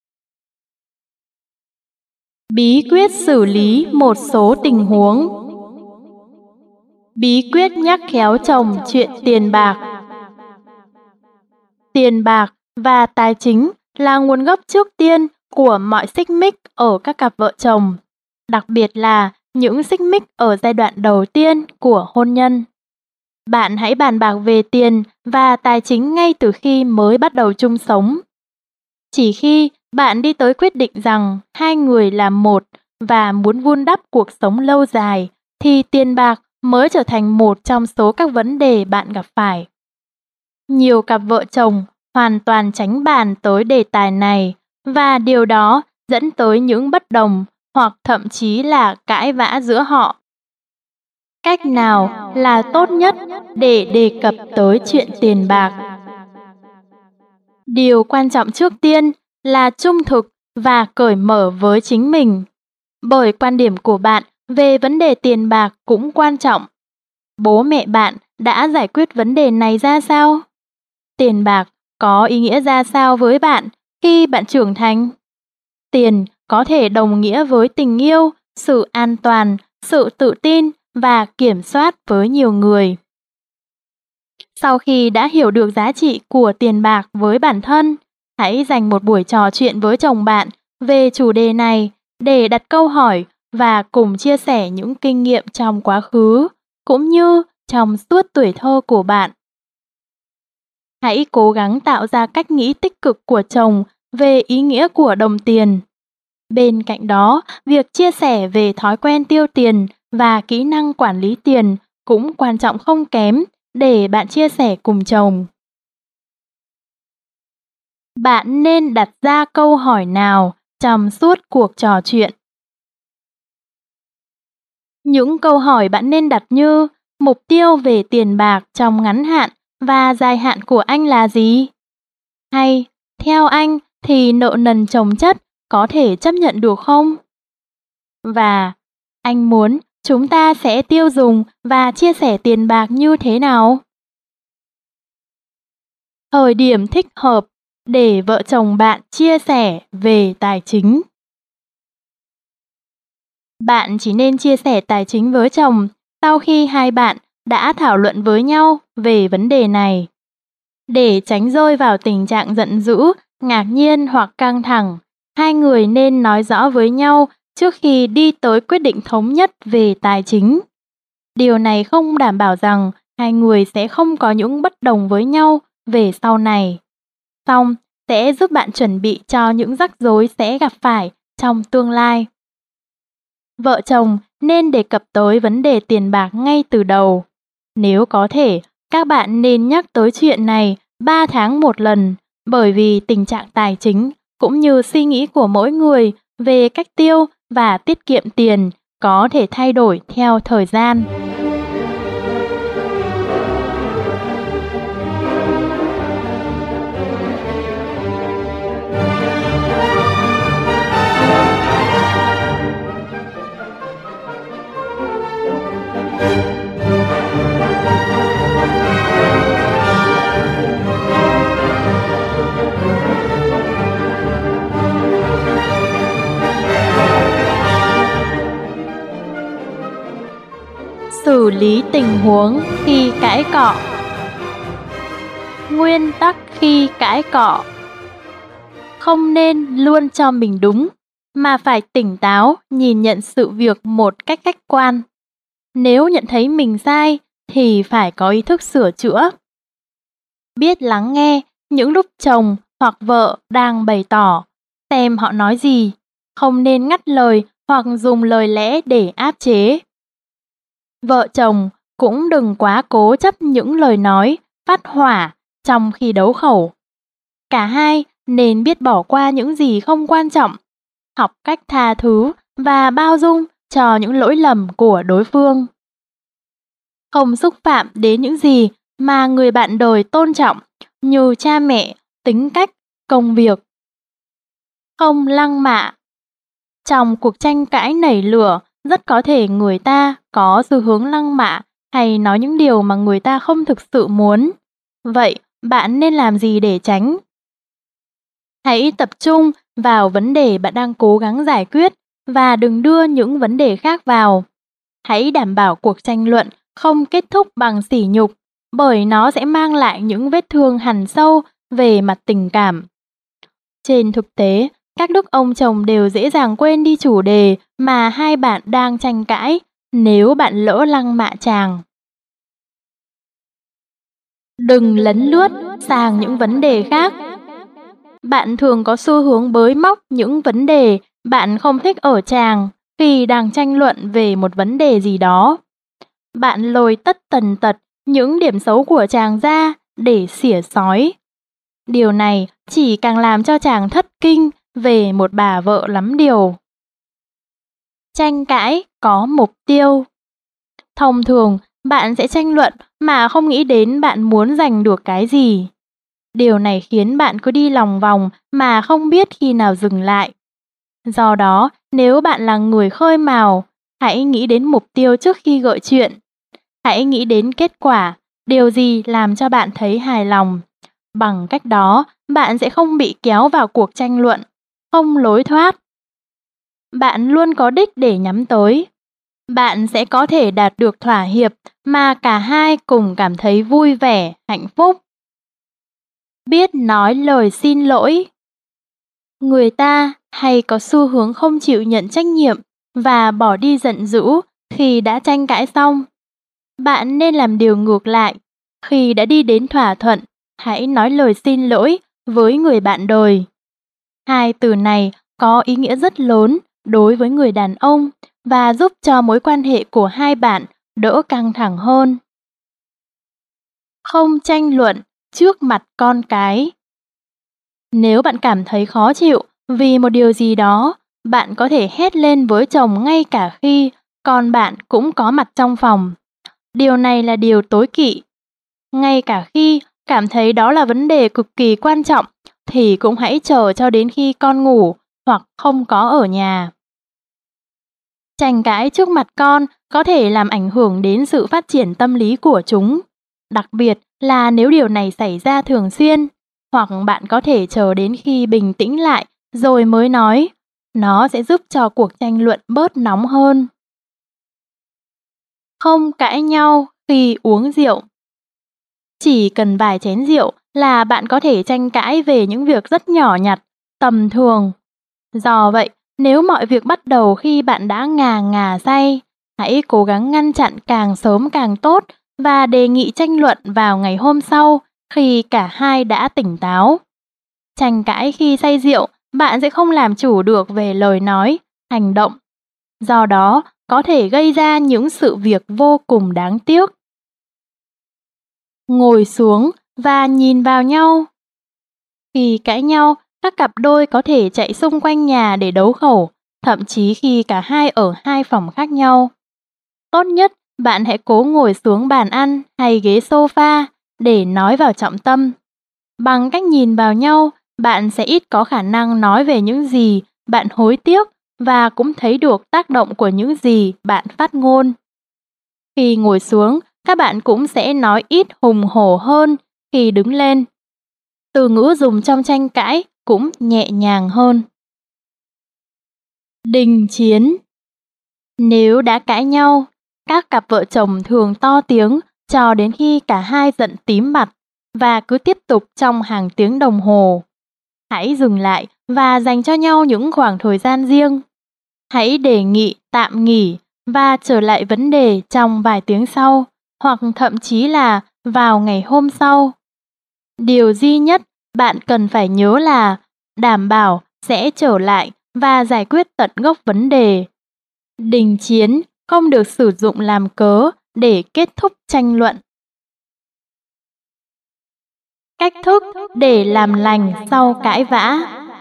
Bí quyết xử lý một số tình huống. Bí quyết nhắc khéo chồng chuyện tiền bạc. Tiền bạc và tài chính là nguồn gốc trước tiên của mọi xích mích ở các cặp vợ chồng, đặc biệt là những xích mích ở giai đoạn đầu tiên của hôn nhân. Bạn hãy bàn bạc về tiền và tài chính ngay từ khi mới bắt đầu chung sống. Chỉ khi bạn đi tới quyết định rằng hai người là một và muốn vun đắp cuộc sống lâu dài, thì tiền bạc mới trở thành một trong số các vấn đề bạn gặp phải. Nhiều cặp vợ chồng hoàn toàn tránh bàn tới đề tài này, và điều đó dẫn tới những bất đồng hoặc thậm chí là cãi vã giữa họ. Cách nào là tốt nhất để đề cập tới chuyện tiền bạc? Điều quan trọng trước tiên là trung thực và cởi mở với chính mình, bởi quan điểm của bạn về vấn đề tiền bạc cũng quan trọng. Bố mẹ bạn đã giải quyết vấn đề này ra sao? Tiền bạc có ý nghĩa ra sao với bạn khi bạn trưởng thành? Tiền có thể đồng nghĩa với tình yêu, sự an toàn, sự tự tin và kiểm soát với nhiều người. Sau khi đã hiểu được giá trị của tiền bạc với bản thân, hãy dành một buổi trò chuyện với chồng bạn về chủ đề này để đặt câu hỏi và cùng chia sẻ những kinh nghiệm trong quá khứ, cũng như trong suốt tuổi thơ của bạn. Hãy cố gắng tạo ra cách nghĩ tích cực của chồng về ý nghĩa của đồng tiền. Bên cạnh đó, việc chia sẻ về thói quen tiêu tiền và kỹ năng quản lý tiền cũng quan trọng không kém để bạn chia sẻ cùng chồng. Bạn nên đặt ra câu hỏi nào trong suốt cuộc trò chuyện? Những câu hỏi bạn nên đặt như: mục tiêu về tiền bạc trong ngắn hạn và dài hạn của anh là gì? Hay, theo anh thì nợ nần chồng chất có thể chấp nhận được không? Và anh muốn chúng ta sẽ tiêu dùng và chia sẻ tiền bạc như thế nào? Thời điểm thích hợp để vợ chồng bạn chia sẻ về tài chính. Bạn chỉ nên chia sẻ tài chính với chồng sau khi hai bạn đã thảo luận với nhau về vấn đề này. Để tránh rơi vào tình trạng giận dữ, ngạc nhiên hoặc căng thẳng, hai người nên nói rõ với nhau trước khi đi tới quyết định thống nhất về tài chính. Điều này không đảm bảo rằng hai người sẽ không có những bất đồng với nhau về sau này. Song sẽ giúp bạn chuẩn bị cho những rắc rối sẽ gặp phải trong tương lai. Vợ chồng nên đề cập tới vấn đề tiền bạc ngay từ đầu. Nếu có thể, các bạn nên nhắc tới chuyện này ba tháng một lần, bởi vì tình trạng tài chính cũng như suy nghĩ của mỗi người về cách tiêu và tiết kiệm tiền có thể thay đổi theo thời gian. Xử lý tình huống khi cãi cọ. Nguyên tắc khi cãi cọ: không nên luôn cho mình đúng, mà phải tỉnh táo nhìn nhận sự việc một cách khách quan. Nếu nhận thấy mình sai thì phải có ý thức sửa chữa. Biết lắng nghe những lúc chồng hoặc vợ đang bày tỏ, xem họ nói gì, không nên ngắt lời hoặc dùng lời lẽ để áp chế. Vợ chồng cũng đừng quá cố chấp những lời nói phát hỏa trong khi đấu khẩu. Cả hai nên biết bỏ qua những gì không quan trọng, học cách tha thứ và bao dung cho những lỗi lầm của đối phương. Không xúc phạm đến những gì mà người bạn đời tôn trọng như cha mẹ, tính cách, công việc. Không lăng mạ. Trong cuộc tranh cãi nảy lửa, rất có thể người ta có xu hướng lăng mạ hay nói những điều mà người ta không thực sự muốn. Vậy, bạn nên làm gì để tránh? Hãy tập trung vào vấn đề bạn đang cố gắng giải quyết và đừng đưa những vấn đề khác vào. Hãy đảm bảo cuộc tranh luận không kết thúc bằng sỉ nhục, bởi nó sẽ mang lại những vết thương hằn sâu về mặt tình cảm. Trên thực tế, các đức ông chồng đều dễ dàng quên đi chủ đề mà hai bạn đang tranh cãi nếu bạn lỡ lăng mạ chàng. Đừng lấn lướt sang những vấn đề khác. Bạn thường có xu hướng bới móc những vấn đề bạn không thích ở chàng khi đang tranh luận về một vấn đề gì đó. Bạn lôi tất tần tật những điểm xấu của chàng ra để xỉa xói. Điều này chỉ càng làm cho chàng thất kinh về một bà vợ lắm điều. Tranh cãi có mục tiêu. Thông thường, bạn sẽ tranh luận mà không nghĩ đến bạn muốn giành được cái gì. Điều này khiến bạn cứ đi lòng vòng mà không biết khi nào dừng lại. Do đó, nếu bạn là người khơi mào, hãy nghĩ đến mục tiêu trước khi gợi chuyện. Hãy nghĩ đến kết quả, điều gì làm cho bạn thấy hài lòng. Bằng cách đó, bạn sẽ không bị kéo vào cuộc tranh luận, không lối thoát. Bạn luôn có đích để nhắm tới. Bạn sẽ có thể đạt được thỏa hiệp mà cả hai cùng cảm thấy vui vẻ, hạnh phúc. Biết nói lời xin lỗi. Người ta hay có xu hướng không chịu nhận trách nhiệm và bỏ đi giận dữ khi đã tranh cãi xong. Bạn nên làm điều ngược lại. Khi đã đi đến thỏa thuận, hãy nói lời xin lỗi với người bạn đời. Hai từ này có ý nghĩa rất lớn đối với người đàn ông và giúp cho mối quan hệ của hai bạn đỡ căng thẳng hơn. Không tranh luận trước mặt con cái. Nếu bạn cảm thấy khó chịu vì một điều gì đó, bạn có thể hét lên với chồng ngay cả khi con bạn cũng có mặt trong phòng. Điều này là điều tối kỵ. Ngay cả khi cảm thấy đó là vấn đề cực kỳ quan trọng, thì cũng hãy chờ cho đến khi con ngủ hoặc không có ở nhà. Tranh cãi trước mặt con có thể làm ảnh hưởng đến sự phát triển tâm lý của chúng, đặc biệt là nếu điều này xảy ra thường xuyên, hoặc bạn có thể chờ đến khi bình tĩnh lại rồi mới nói. Nó sẽ giúp cho cuộc tranh luận bớt nóng hơn. Không cãi nhau khi uống rượu. Chỉ cần vài chén rượu là bạn có thể tranh cãi về những việc rất nhỏ nhặt, tầm thường. Do vậy, nếu mọi việc bắt đầu khi bạn đã ngà ngà say, hãy cố gắng ngăn chặn càng sớm càng tốt và đề nghị tranh luận vào ngày hôm sau khi cả hai đã tỉnh táo. Tranh cãi khi say rượu, bạn sẽ không làm chủ được về lời nói, hành động. Do đó, có thể gây ra những sự việc vô cùng đáng tiếc. Ngồi xuống và nhìn vào nhau. Khi cãi nhau, các cặp đôi có thể chạy xung quanh nhà để đấu khẩu, thậm chí khi cả hai ở hai phòng khác nhau. Tốt nhất, bạn hãy cố ngồi xuống bàn ăn hay ghế sofa để nói vào trọng tâm. Bằng cách nhìn vào nhau, bạn sẽ ít có khả năng nói về những gì bạn hối tiếc và cũng thấy được tác động của những gì bạn phát ngôn. Khi ngồi xuống, các bạn cũng sẽ nói ít hùng hổ hơn khi đứng lên. Từ ngữ dùng trong tranh cãi cũng nhẹ nhàng hơn. Đình chiến. Nếu đã cãi nhau, các cặp vợ chồng thường to tiếng cho đến khi cả hai giận tím mặt và cứ tiếp tục trong hàng tiếng đồng hồ. Hãy dừng lại và dành cho nhau những khoảng thời gian riêng. Hãy đề nghị tạm nghỉ và trở lại vấn đề trong vài tiếng sau, hoặc thậm chí là vào ngày hôm sau. Điều duy nhất bạn cần phải nhớ là đảm bảo sẽ trở lại và giải quyết tận gốc vấn đề. Đình chiến không được sử dụng làm cớ để kết thúc tranh luận. Cách thức để làm lành sau cãi vã.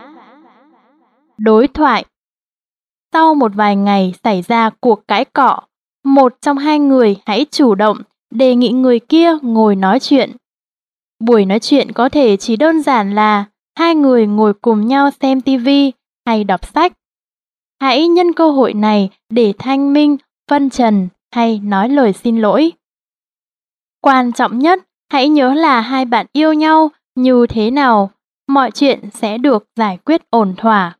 Đối thoại. Sau một vài ngày xảy ra cuộc cãi cọ, một trong hai người hãy chủ động đề nghị người kia ngồi nói chuyện. Buổi nói chuyện có thể chỉ đơn giản là hai người ngồi cùng nhau xem ti vi hay đọc sách. Hãy nhân cơ hội này để thanh minh, phân trần hay nói lời xin lỗi. Quan trọng nhất, hãy nhớ là hai bạn yêu nhau như thế nào, mọi chuyện sẽ được giải quyết ổn thỏa.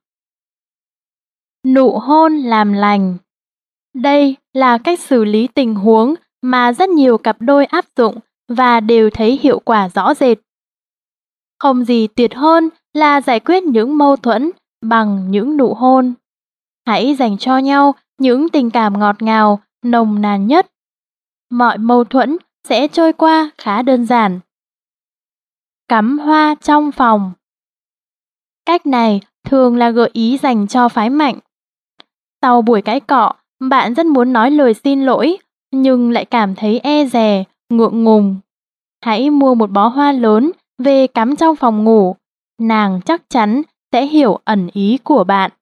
Nụ hôn làm lành. Đây là cách xử lý tình huống mà rất nhiều cặp đôi áp dụng và đều thấy hiệu quả rõ rệt. Không gì tuyệt hơn là giải quyết những mâu thuẫn bằng những nụ hôn. Hãy dành cho nhau những tình cảm ngọt ngào, nồng nàn nhất. Mọi mâu thuẫn sẽ trôi qua khá đơn giản. Cắm hoa trong phòng. Cách này thường là gợi ý dành cho phái mạnh. Sau buổi cãi cọ, bạn rất muốn nói lời xin lỗi, nhưng lại cảm thấy e dè, ngượng ngùng. Hãy mua một bó hoa lớn về cắm trong phòng ngủ, nàng chắc chắn sẽ hiểu ẩn ý của bạn.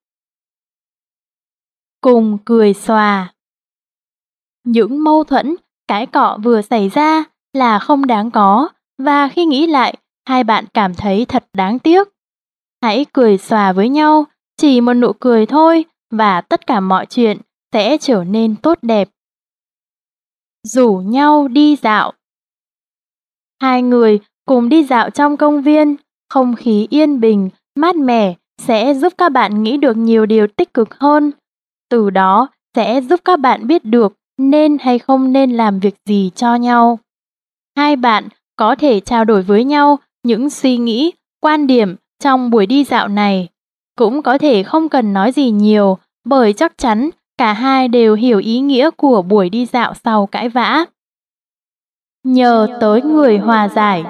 Cùng cười xòa. Những mâu thuẫn, cãi cọ vừa xảy ra là không đáng có, và khi nghĩ lại, hai bạn cảm thấy thật đáng tiếc. Hãy cười xòa với nhau, chỉ một nụ cười thôi, và tất cả mọi chuyện sẽ trở nên tốt đẹp. Rủ nhau đi dạo. Hai người cùng đi dạo trong công viên, không khí yên bình, mát mẻ sẽ giúp các bạn nghĩ được nhiều điều tích cực hơn. Từ đó sẽ giúp các bạn biết được nên hay không nên làm việc gì cho nhau. Hai bạn có thể trao đổi với nhau những suy nghĩ, quan điểm trong buổi đi dạo này. Cũng có thể không cần nói gì nhiều, bởi chắc chắn cả hai đều hiểu ý nghĩa của buổi đi dạo sau cãi vã. Nhờ tới người hòa giải.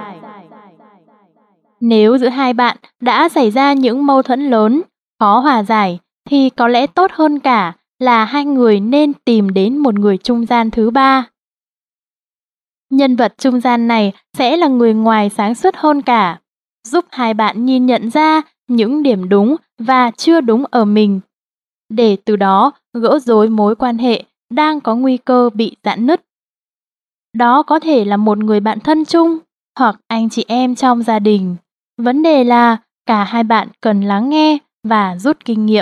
Nếu giữa hai bạn đã xảy ra những mâu thuẫn lớn, khó hòa giải, thì có lẽ tốt hơn cả là hai người nên tìm đến một người trung gian thứ ba. Nhân vật trung gian này sẽ là người ngoài sáng suốt hơn cả, giúp hai bạn nhìn nhận ra những điểm đúng và chưa đúng ở mình, để từ đó gỡ rối mối quan hệ đang có nguy cơ bị rạn nứt. Đó có thể là một người bạn thân chung hoặc anh chị em trong gia đình. Vấn đề là cả hai bạn cần lắng nghe và rút kinh nghiệm.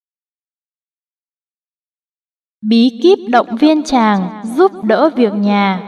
Bí kíp động viên chàng giúp đỡ việc nhà.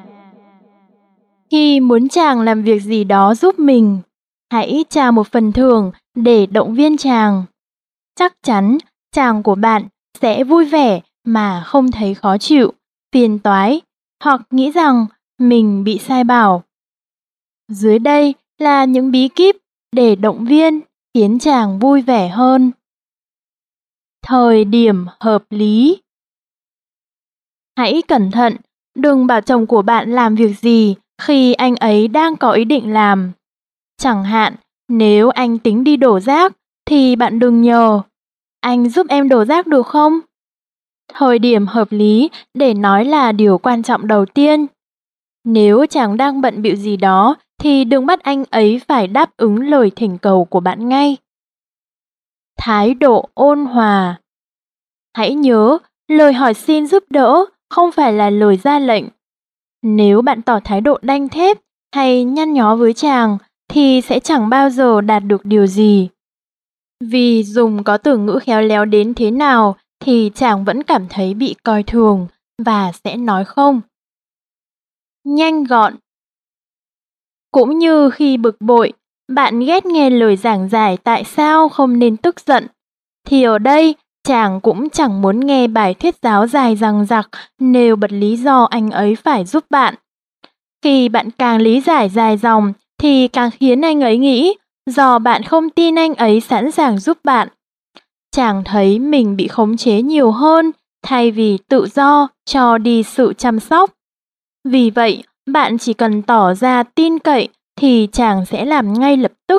Khi muốn chàng làm việc gì đó giúp mình, hãy trao một phần thưởng để động viên chàng. Chắc chắn chàng của bạn sẽ vui vẻ mà không thấy khó chịu, phiền toái hoặc nghĩ rằng mình bị sai bảo. Dưới đây là những bí kíp để động viên khiến chàng vui vẻ hơn. Thời điểm hợp lý. Hãy cẩn thận, đừng bảo chồng của bạn làm việc gì khi anh ấy đang có ý định làm. Chẳng hạn, nếu anh tính đi đổ rác thì bạn đừng nhờ: anh giúp em đổ rác được không? Thời điểm hợp lý để nói là điều quan trọng đầu tiên. Nếu chàng đang bận bịu gì đó thì đừng bắt anh ấy phải đáp ứng lời thỉnh cầu của bạn ngay. Thái độ ôn hòa. Hãy nhớ, lời hỏi xin giúp đỡ không phải là lời ra lệnh. Nếu bạn tỏ thái độ đanh thép hay nhăn nhó với chàng thì sẽ chẳng bao giờ đạt được điều gì. Vì dùng có từ ngữ khéo léo đến thế nào thì chàng vẫn cảm thấy bị coi thường và sẽ nói không. Nhanh gọn. Cũng như khi bực bội, bạn ghét nghe lời giảng giải tại sao không nên tức giận, thì ở đây chàng cũng chẳng muốn nghe bài thuyết giáo dài dằng dặc nêu bật lý do anh ấy phải giúp bạn. Khi bạn càng lý giải dài dòng thì càng khiến anh ấy nghĩ do bạn không tin anh ấy sẵn sàng giúp bạn. Chàng thấy mình bị khống chế nhiều hơn thay vì tự do cho đi sự chăm sóc. Vì vậy, bạn chỉ cần tỏ ra tin cậy thì chàng sẽ làm ngay lập tức.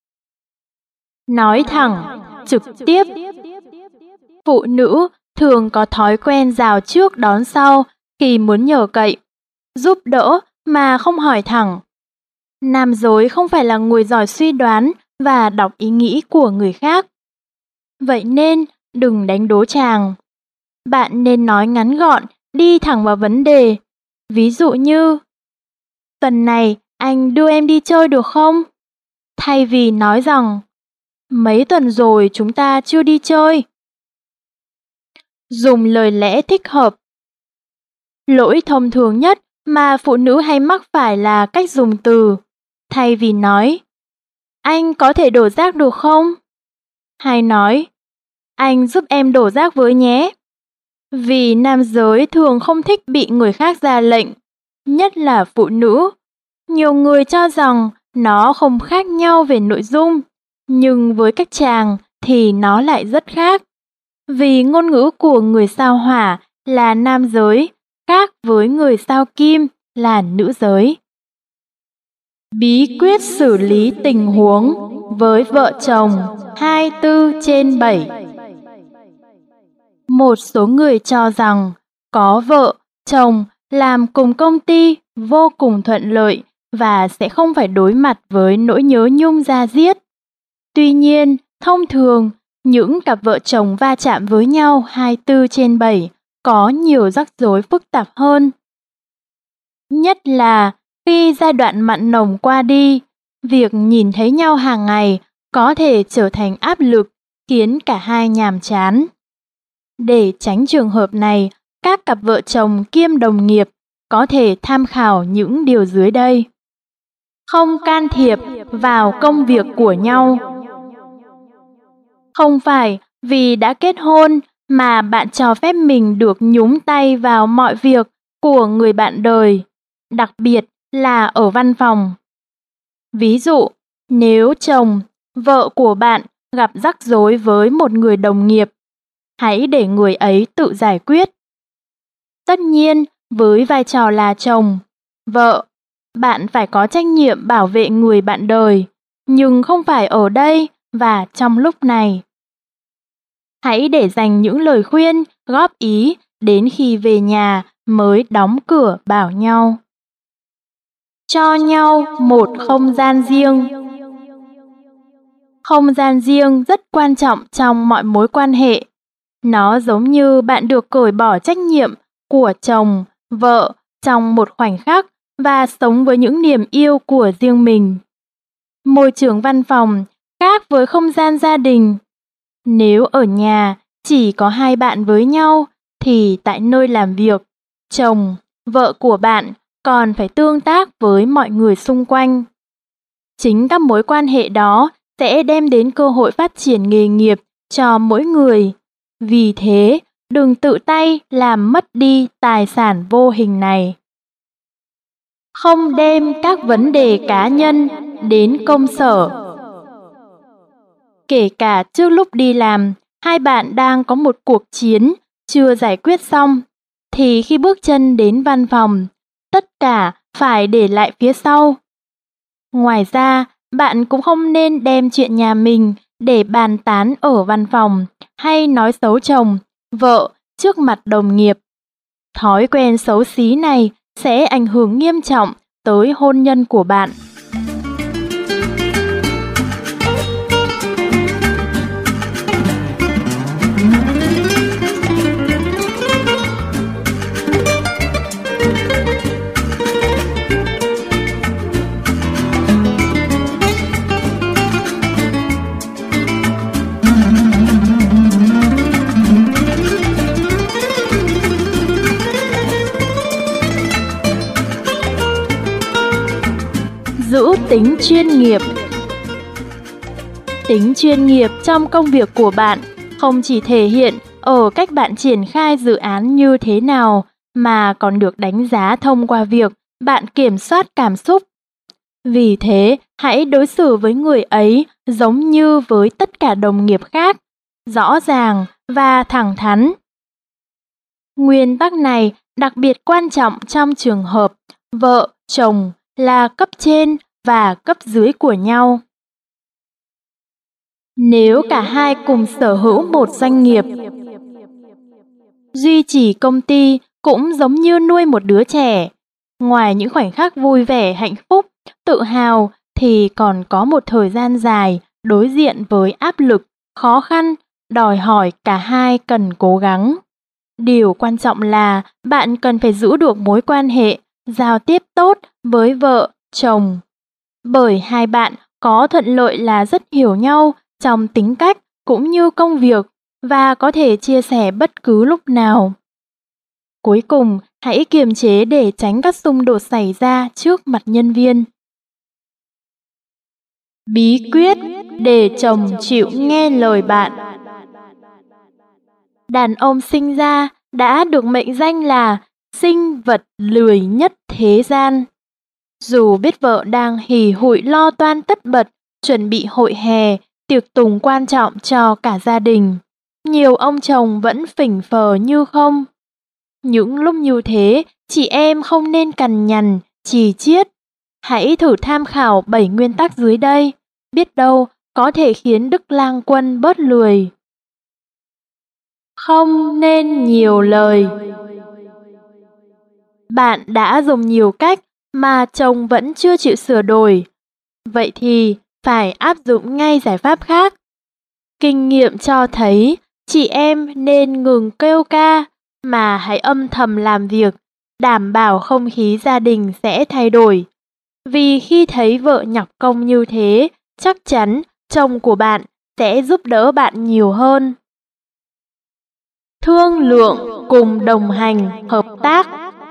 Nói thẳng, trực tiếp. Phụ nữ thường có thói quen rào trước đón sau khi muốn nhờ cậy, giúp đỡ mà không hỏi thẳng. Nam giới không phải là người giỏi suy đoán và đọc ý nghĩ của người khác. Vậy nên đừng đánh đố chàng. Bạn nên nói ngắn gọn, đi thẳng vào vấn đề. Ví dụ như: tuần này anh đưa em đi chơi được không? Thay vì nói rằng: mấy tuần rồi chúng ta chưa đi chơi. Dùng lời lẽ thích hợp. Lỗi thông thường nhất mà phụ nữ hay mắc phải là cách dùng từ. Thay vì nói: anh có thể đổ rác được không? Hay nói: anh giúp em đổ rác với nhé. Vì nam giới thường không thích bị người khác ra lệnh, nhất là phụ nữ. Nhiều người cho rằng nó không khác nhau về nội dung, nhưng với các chàng thì nó lại rất khác. Vì ngôn ngữ của người sao hỏa là nam giới, khác với người sao kim là nữ giới. Bí quyết xử lý tình huống với vợ chồng hai mươi tư trên bảy. Một số người cho rằng có vợ, chồng làm cùng công ty vô cùng thuận lợi và sẽ không phải đối mặt với nỗi nhớ nhung da diết. Tuy nhiên, thông thường, những cặp vợ chồng va chạm với nhau hai mươi tư trên bảy có nhiều rắc rối phức tạp hơn. Nhất là khi giai đoạn mặn nồng qua đi, việc nhìn thấy nhau hàng ngày có thể trở thành áp lực khiến cả hai nhàm chán. Để tránh trường hợp này, các cặp vợ chồng kiêm đồng nghiệp có thể tham khảo những điều dưới đây. Không can thiệp vào công việc của nhau. Không phải vì đã kết hôn mà bạn cho phép mình được nhúng tay vào mọi việc của người bạn đời, đặc biệt là ở văn phòng. Ví dụ, nếu chồng, vợ của bạn gặp rắc rối với một người đồng nghiệp, hãy để người ấy tự giải quyết. Tất nhiên, với vai trò là chồng, vợ, bạn phải có trách nhiệm bảo vệ người bạn đời, nhưng không phải ở đây và trong lúc này. Hãy để dành những lời khuyên, góp ý đến khi về nhà mới đóng cửa bảo nhau. Cho nhau một không gian riêng. Không gian riêng rất quan trọng trong mọi mối quan hệ. Nó giống như bạn được cởi bỏ trách nhiệm của chồng, vợ trong một khoảnh khắc và sống với những niềm yêu của riêng mình. Môi trường văn phòng khác với không gian gia đình. Nếu ở nhà chỉ có hai bạn với nhau, thì tại nơi làm việc, chồng, vợ của bạn còn phải tương tác với mọi người xung quanh. Chính các mối quan hệ đó sẽ đem đến cơ hội phát triển nghề nghiệp cho mỗi người. Vì thế, đừng tự tay làm mất đi tài sản vô hình này. Không đem các vấn đề cá nhân đến công sở. Kể cả trước lúc đi làm, hai bạn đang có một cuộc chiến chưa giải quyết xong, thì khi bước chân đến văn phòng, tất cả phải để lại phía sau. Ngoài ra, bạn cũng không nên đem chuyện nhà mình để bàn tán ở văn phòng hay nói xấu chồng, vợ trước mặt đồng nghiệp. Thói quen xấu xí này sẽ ảnh hưởng nghiêm trọng tới hôn nhân của bạn. Giữ tính chuyên nghiệp. Tính chuyên nghiệp trong công việc của bạn không chỉ thể hiện ở cách bạn triển khai dự án như thế nào, mà còn được đánh giá thông qua việc bạn kiểm soát cảm xúc. Vì thế, hãy đối xử với người ấy giống như với tất cả đồng nghiệp khác, rõ ràng và thẳng thắn. Nguyên tắc này đặc biệt quan trọng trong trường hợp vợ, chồng là cấp trên và cấp dưới của nhau. Nếu cả hai cùng sở hữu một doanh nghiệp, duy trì công ty cũng giống như nuôi một đứa trẻ. Ngoài những khoảnh khắc vui vẻ, hạnh phúc, tự hào thì còn có một thời gian dài đối diện với áp lực, khó khăn, đòi hỏi cả hai cần cố gắng. Điều quan trọng là bạn cần phải giữ được mối quan hệ, giao tiếp tốt với vợ, chồng. Bởi hai bạn có thuận lợi là rất hiểu nhau trong tính cách cũng như công việc và có thể chia sẻ bất cứ lúc nào. Cuối cùng, hãy kiềm chế để tránh các xung đột xảy ra trước mặt nhân viên. Bí quyết để chồng chịu nghe lời bạn. Đàn ông sinh ra đã được mệnh danh là sinh vật lười nhất thế gian. Dù biết vợ đang hì hụi lo toan tất bật, chuẩn bị hội hè, tiệc tùng quan trọng cho cả gia đình, nhiều ông chồng vẫn phỉnh phờ như không. Những lúc như thế, chị em không nên cằn nhằn, chì chiết. Hãy thử tham khảo bảy nguyên tắc dưới đây, biết đâu có thể khiến Đức Lang Quân bớt lười. Không nên nhiều lời. Bạn đã dùng nhiều cách mà chồng vẫn chưa chịu sửa đổi. Vậy thì phải áp dụng ngay giải pháp khác. Kinh nghiệm cho thấy chị em nên ngừng kêu ca mà hãy âm thầm làm việc, đảm bảo không khí gia đình sẽ thay đổi. Vì khi thấy vợ nhọc công như thế, chắc chắn chồng của bạn sẽ giúp đỡ bạn nhiều hơn. Thương lượng cùng đồng hành, hợp tác.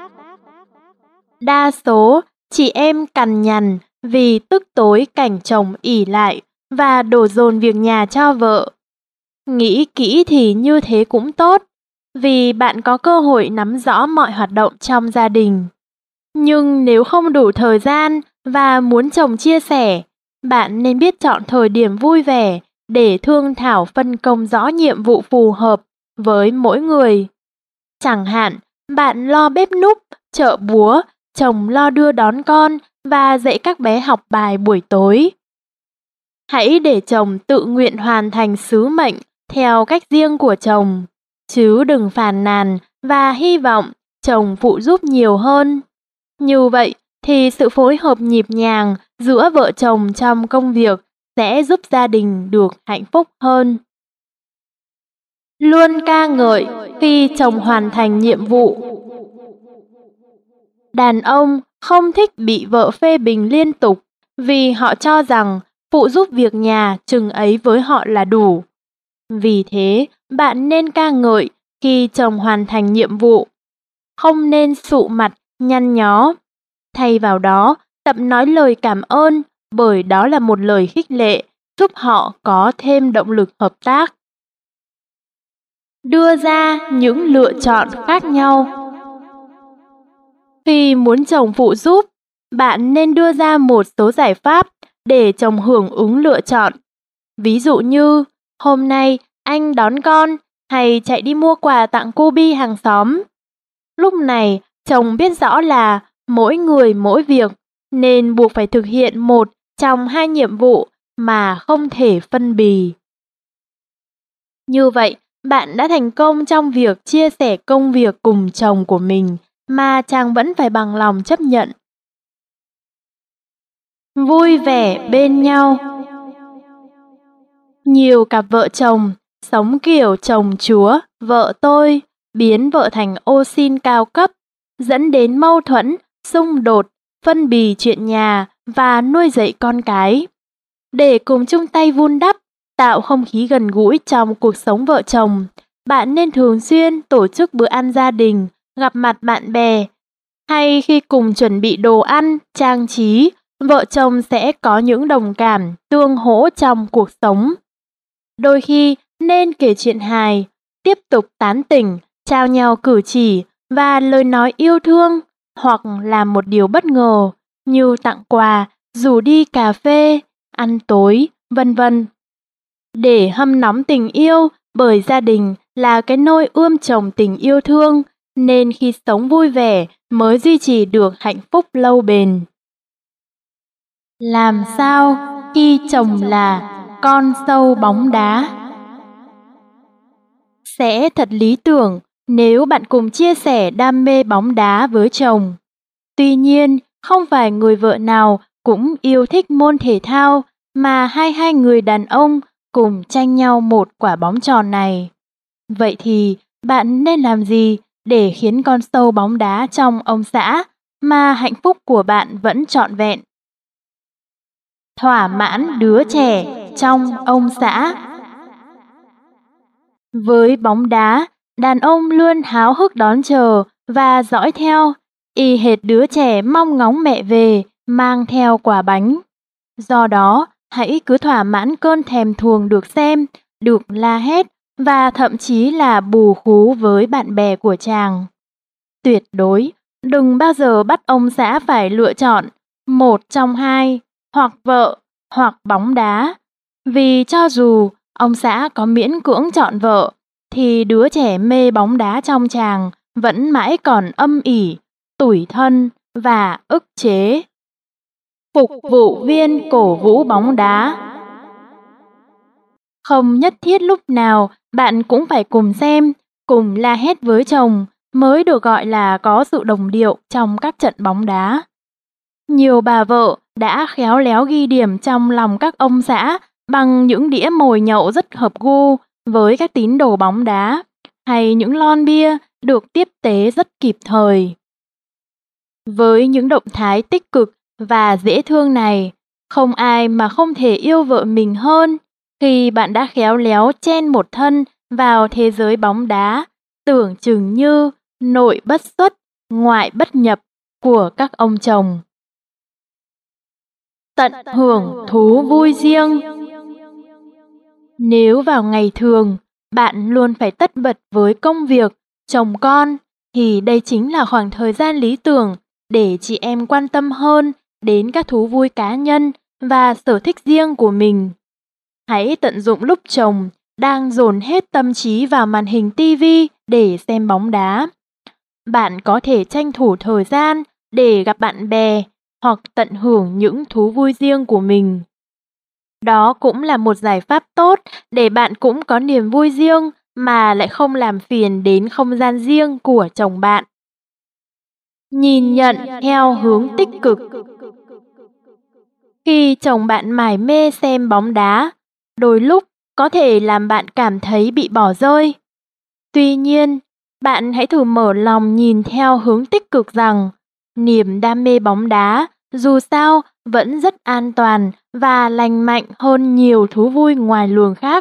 Đa số chị em cằn nhằn vì tức tối cảnh chồng ỷ lại và đổ dồn việc nhà cho vợ. Nghĩ kỹ thì như thế cũng tốt, vì bạn có cơ hội nắm rõ mọi hoạt động trong gia đình. Nhưng nếu không đủ thời gian và muốn chồng chia sẻ, bạn nên biết chọn thời điểm vui vẻ để thương thảo phân công rõ nhiệm vụ phù hợp với mỗi người. Chẳng hạn, bạn lo bếp núc, chợ búa, chồng lo đưa đón con và dạy các bé học bài buổi tối. Hãy để chồng tự nguyện hoàn thành sứ mệnh theo cách riêng của chồng, chứ đừng phàn nàn và hy vọng chồng phụ giúp nhiều hơn. Như vậy thì sự phối hợp nhịp nhàng giữa vợ chồng trong công việc sẽ giúp gia đình được hạnh phúc hơn. Luôn ca ngợi khi chồng hoàn thành nhiệm vụ. Đàn ông không thích bị vợ phê bình liên tục vì họ cho rằng phụ giúp việc nhà chừng ấy với họ là đủ. Vì thế, bạn nên ca ngợi khi chồng hoàn thành nhiệm vụ. Không nên sụ mặt, nhăn nhó. Thay vào đó, tập nói lời cảm ơn, bởi đó là một lời khích lệ, giúp họ có thêm động lực hợp tác. Đưa ra những lựa chọn khác nhau. Khi muốn chồng phụ giúp, bạn nên đưa ra một số giải pháp để chồng hưởng ứng lựa chọn. Ví dụ như, hôm nay anh đón con hay chạy đi mua quà tặng cô Bi hàng xóm. Lúc này, chồng biết rõ là mỗi người mỗi việc, nên buộc phải thực hiện một trong hai nhiệm vụ mà không thể phân bì. Như vậy, bạn đã thành công trong việc chia sẻ công việc cùng chồng của mình mà chàng vẫn phải bằng lòng chấp nhận. Vui vẻ bên nhau. Nhiều cặp vợ chồng sống kiểu chồng chúa, vợ tôi, biến vợ thành ô xin cao cấp, dẫn đến mâu thuẫn, xung đột, phân bì chuyện nhà và nuôi dạy con cái. Để cùng chung tay vun đắp, tạo không khí gần gũi trong cuộc sống vợ chồng, bạn nên thường xuyên tổ chức bữa ăn gia đình, gặp mặt bạn bè, hay khi cùng chuẩn bị đồ ăn, trang trí, vợ chồng sẽ có những đồng cảm, tương hỗ trong cuộc sống. Đôi khi nên kể chuyện hài, tiếp tục tán tỉnh, trao nhau cử chỉ và lời nói yêu thương, hoặc làm một điều bất ngờ như tặng quà, rủ đi cà phê, ăn tối, vân vân. Để hâm nóng tình yêu, bởi gia đình là cái nôi ươm trồng tình yêu thương, nên khi sống vui vẻ mới duy trì được hạnh phúc lâu bền. Làm sao khi chồng là con sâu bóng đá? Sẽ thật lý tưởng nếu bạn cùng chia sẻ đam mê bóng đá với chồng. Tuy nhiên, không phải người vợ nào cũng yêu thích môn thể thao mà hai hai người đàn ông cùng tranh nhau một quả bóng tròn này. Vậy thì bạn nên làm gì để khiến con sâu bóng đá trong ông xã mà hạnh phúc của bạn vẫn trọn vẹn? Thỏa mãn đứa trẻ trong ông xã. Với bóng đá, đàn ông luôn háo hức đón chờ và dõi theo, y hệt đứa trẻ mong ngóng mẹ về mang theo quả bánh. Do đó, hãy cứ thỏa mãn cơn thèm thuồng được xem, được la hét và thậm chí là bù khú với bạn bè của chàng. Tuyệt đối, đừng bao giờ bắt ông xã phải lựa chọn một trong hai, hoặc vợ, hoặc bóng đá. Vì cho dù ông xã có miễn cưỡng chọn vợ, thì đứa trẻ mê bóng đá trong chàng vẫn mãi còn âm ỉ, tủi thân và ức chế. Phục vụ viên cổ vũ bóng đá. Không nhất thiết lúc nào bạn cũng phải cùng xem, cùng la hét với chồng mới được gọi là có sự đồng điệu trong các trận bóng đá. Nhiều bà vợ đã khéo léo ghi điểm trong lòng các ông xã bằng những đĩa mồi nhậu rất hợp gu với các tín đồ bóng đá, hay những lon bia được tiếp tế rất kịp thời. Với những động thái tích cực và dễ thương này, không ai mà không thể yêu vợ mình hơn khi bạn đã khéo léo chen một thân vào thế giới bóng đá, tưởng chừng như nội bất xuất, ngoại bất nhập của các ông chồng. Tận hưởng thú vui riêng. Nếu vào ngày thường, bạn luôn phải tất bật với công việc, chồng con, thì đây chính là khoảng thời gian lý tưởng để chị em quan tâm hơn đến các thú vui cá nhân và sở thích riêng của mình. Hãy tận dụng lúc chồng đang dồn hết tâm trí vào màn hình ti vi để xem bóng đá. Bạn có thể tranh thủ thời gian để gặp bạn bè hoặc tận hưởng những thú vui riêng của mình. Đó cũng là một giải pháp tốt để bạn cũng có niềm vui riêng mà lại không làm phiền đến không gian riêng của chồng bạn. Nhìn nhận theo hướng tích cực. Khi chồng bạn mải mê xem bóng đá, đôi lúc có thể làm bạn cảm thấy bị bỏ rơi. Tuy nhiên, bạn hãy thử mở lòng nhìn theo hướng tích cực rằng niềm đam mê bóng đá dù sao vẫn rất an toàn và lành mạnh hơn nhiều thú vui ngoài luồng khác.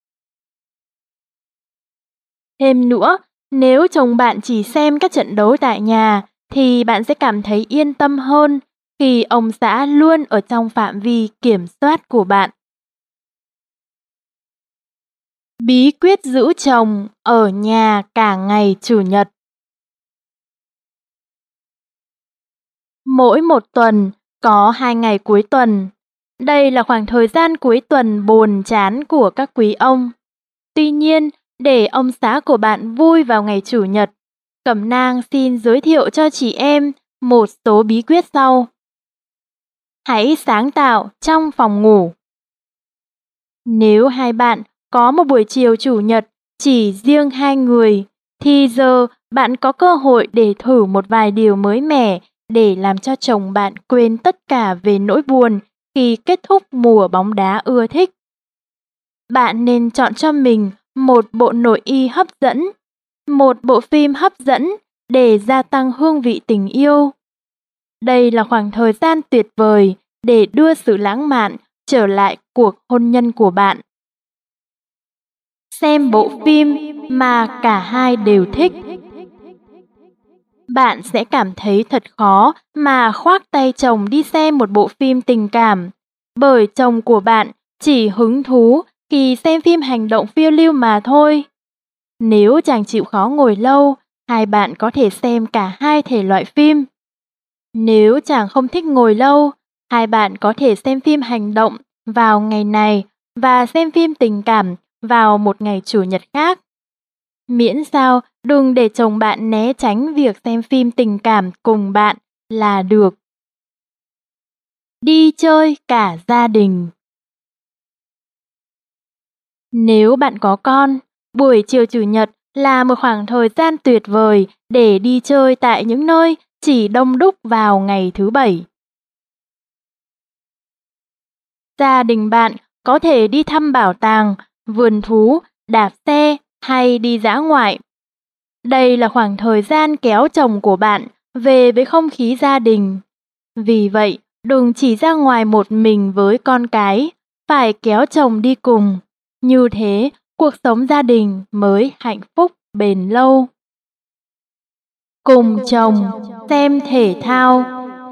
Thêm nữa, nếu chồng bạn chỉ xem các trận đấu tại nhà thì bạn sẽ cảm thấy yên tâm hơn khi ông xã luôn ở trong phạm vi kiểm soát của bạn. Bí quyết giữ chồng ở nhà cả ngày Chủ nhật. Mỗi một tuần có hai ngày cuối tuần. Đây là khoảng thời gian cuối tuần buồn chán của các quý ông. Tuy nhiên, để ông xã của bạn vui vào ngày Chủ nhật, Cẩm nang xin giới thiệu cho chị em một số bí quyết sau. Hãy sáng tạo trong phòng ngủ. Nếu hai bạn có một buổi chiều Chủ nhật chỉ riêng hai người, thì giờ bạn có cơ hội để thử một vài điều mới mẻ để làm cho chồng bạn quên tất cả về nỗi buồn khi kết thúc mùa bóng đá ưa thích. Bạn nên chọn cho mình một bộ nội y hấp dẫn, một bộ phim hấp dẫn để gia tăng hương vị tình yêu. Đây là khoảng thời gian tuyệt vời để đưa sự lãng mạn trở lại cuộc hôn nhân của bạn. Xem bộ phim mà cả hai đều thích. Bạn sẽ cảm thấy thật khó mà khoác tay chồng đi xem một bộ phim tình cảm, bởi chồng của bạn chỉ hứng thú khi xem phim hành động phiêu lưu mà thôi. Nếu chàng chịu khó ngồi lâu, hai bạn có thể xem cả hai thể loại phim. Nếu chàng không thích ngồi lâu, hai bạn có thể xem phim hành động vào ngày này và xem phim tình cảm vào một ngày Chủ nhật khác. Miễn sao đừng để chồng bạn né tránh việc xem phim tình cảm cùng bạn là được. Đi chơi cả gia đình. Nếu bạn có con, buổi chiều Chủ nhật là một khoảng thời gian tuyệt vời để đi chơi tại những nơi chỉ đông đúc vào ngày thứ Bảy. Gia đình bạn có thể đi thăm bảo tàng, vườn thú, đạp xe hay đi dã ngoại. Đây là khoảng thời gian kéo chồng của bạn về với không khí gia đình. Vì vậy, đừng chỉ ra ngoài một mình với con cái, phải kéo chồng đi cùng. Như thế, cuộc sống gia đình mới hạnh phúc bền lâu. Cùng chồng xem thể thao.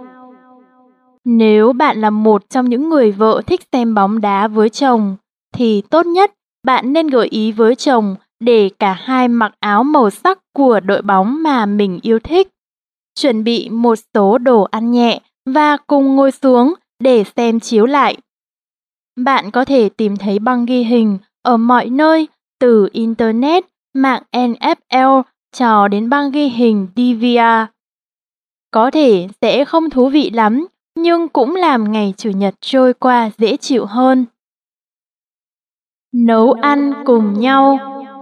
Nếu bạn là một trong những người vợ thích xem bóng đá với chồng, thì tốt nhất bạn nên gợi ý với chồng để cả hai mặc áo màu sắc của đội bóng mà mình yêu thích. Chuẩn bị một số đồ ăn nhẹ và cùng ngồi xuống để xem chiếu lại. Bạn có thể tìm thấy băng ghi hình ở mọi nơi, từ Internet, mạng en ép lờ cho đến băng ghi hình đê vê rờ. Có thể sẽ không thú vị lắm, nhưng cũng làm ngày Chủ nhật trôi qua dễ chịu hơn. Nấu ăn cùng nhau.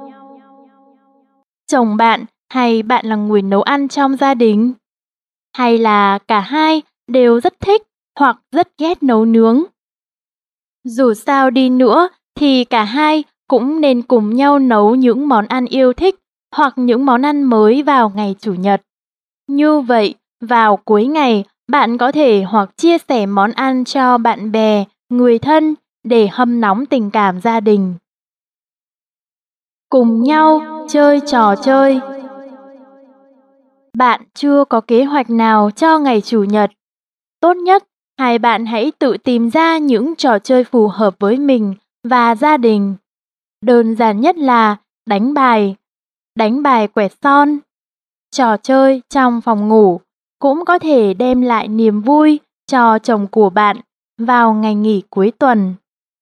Chồng bạn hay bạn là người nấu ăn trong gia đình? Hay là cả hai đều rất thích hoặc rất ghét nấu nướng? Dù sao đi nữa thì cả hai cũng nên cùng nhau nấu những món ăn yêu thích hoặc những món ăn mới vào ngày Chủ nhật. Như vậy, vào cuối ngày, bạn có thể hoặc chia sẻ món ăn cho bạn bè, người thân để hâm nóng tình cảm gia đình. Cùng nhau chơi trò chơi. Bạn chưa có kế hoạch nào cho ngày Chủ nhật? Tốt nhất, hai bạn hãy tự tìm ra những trò chơi phù hợp với mình và gia đình. Đơn giản nhất là đánh bài, đánh bài quẹt son. Trò chơi trong phòng ngủ cũng có thể đem lại niềm vui cho chồng của bạn vào ngày nghỉ cuối tuần.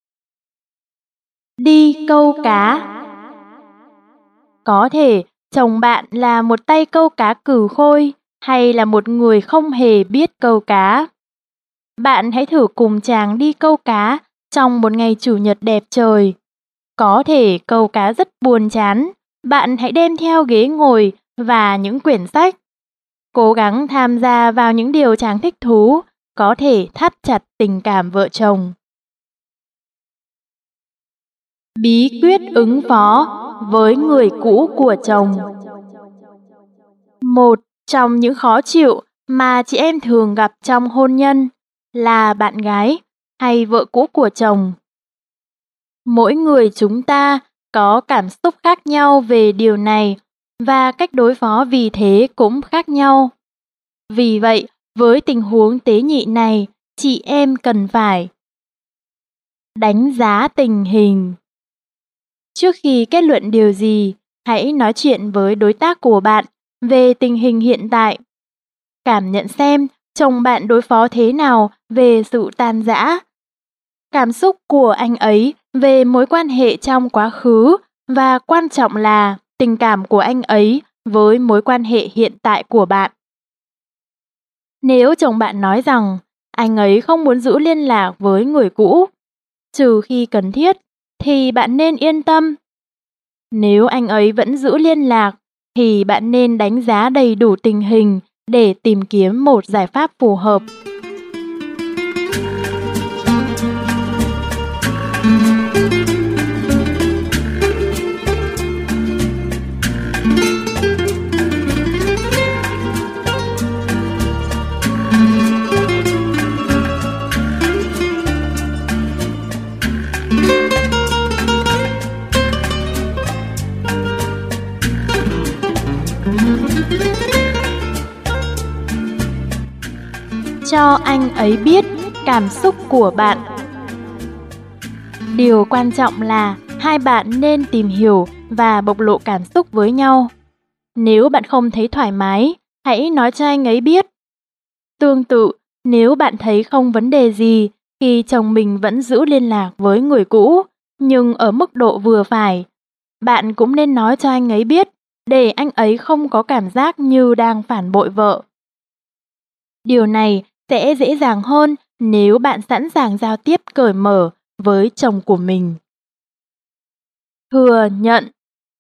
Đi câu cá. Có thể chồng bạn là một tay câu cá cừ khôi hay là một người không hề biết câu cá. Bạn hãy thử cùng chàng đi câu cá trong một ngày Chủ nhật đẹp trời. Có thể câu cá rất buồn chán, bạn hãy đem theo ghế ngồi và những quyển sách. Cố gắng tham gia vào những điều chàng thích thú, có thể thắt chặt tình cảm vợ chồng. Bí quyết ứng phó với người cũ của chồng. Một trong những khó chịu mà chị em thường gặp trong hôn nhân là bạn gái hay vợ cũ của chồng. Mỗi người chúng ta có cảm xúc khác nhau về điều này và cách đối phó vì thế cũng khác nhau. Vì vậy, với tình huống tế nhị này, chị em cần phải đánh giá tình hình. Trước khi kết luận điều gì, hãy nói chuyện với đối tác của bạn về tình hình hiện tại. Cảm nhận xem chồng bạn đối phó thế nào về sự tan rã. Cảm xúc của anh ấy về mối quan hệ trong quá khứ và quan trọng là tình cảm của anh ấy với mối quan hệ hiện tại của bạn. Nếu chồng bạn nói rằng anh ấy không muốn giữ liên lạc với người cũ, trừ khi cần thiết, thì bạn nên yên tâm. Nếu anh ấy vẫn giữ liên lạc, thì bạn nên đánh giá đầy đủ tình hình để tìm kiếm một giải pháp phù hợp. Cho anh ấy biết cảm xúc của bạn. Điều quan trọng là hai bạn nên tìm hiểu và bộc lộ cảm xúc với nhau. Nếu bạn không thấy thoải mái, hãy nói cho anh ấy biết. Tương tự, nếu bạn thấy không vấn đề gì khi chồng mình vẫn giữ liên lạc với người cũ, nhưng ở mức độ vừa phải, bạn cũng nên nói cho anh ấy biết để anh ấy không có cảm giác như đang phản bội vợ. Điều này sẽ dễ dàng hơn nếu bạn sẵn sàng giao tiếp cởi mở với chồng của mình. Thừa nhận.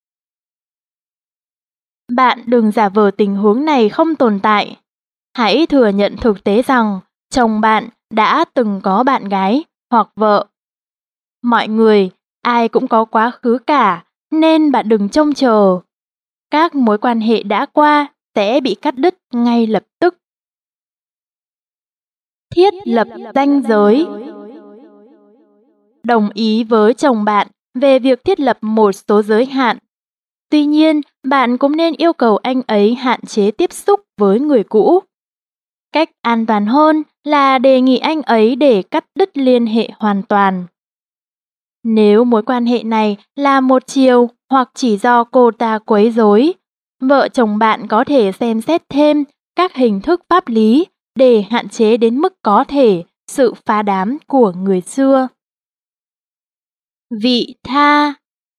Bạn đừng giả vờ tình huống này không tồn tại. Hãy thừa nhận thực tế rằng chồng bạn đã từng có bạn gái hoặc vợ. Mọi người, ai cũng có quá khứ cả, nên bạn đừng trông chờ. Các mối quan hệ đã qua sẽ bị cắt đứt ngay lập tức. Thiết lập ranh giới. Đồng ý với chồng bạn về việc thiết lập một số giới hạn. Tuy nhiên, bạn cũng nên yêu cầu anh ấy hạn chế tiếp xúc với người cũ. Cách an toàn hơn là đề nghị anh ấy để cắt đứt liên hệ hoàn toàn. Nếu mối quan hệ này là một chiều hoặc chỉ do cô ta quấy rối, vợ chồng bạn có thể xem xét thêm các hình thức pháp lý để hạn chế đến mức có thể sự phá đám của người xưa. Vị tha.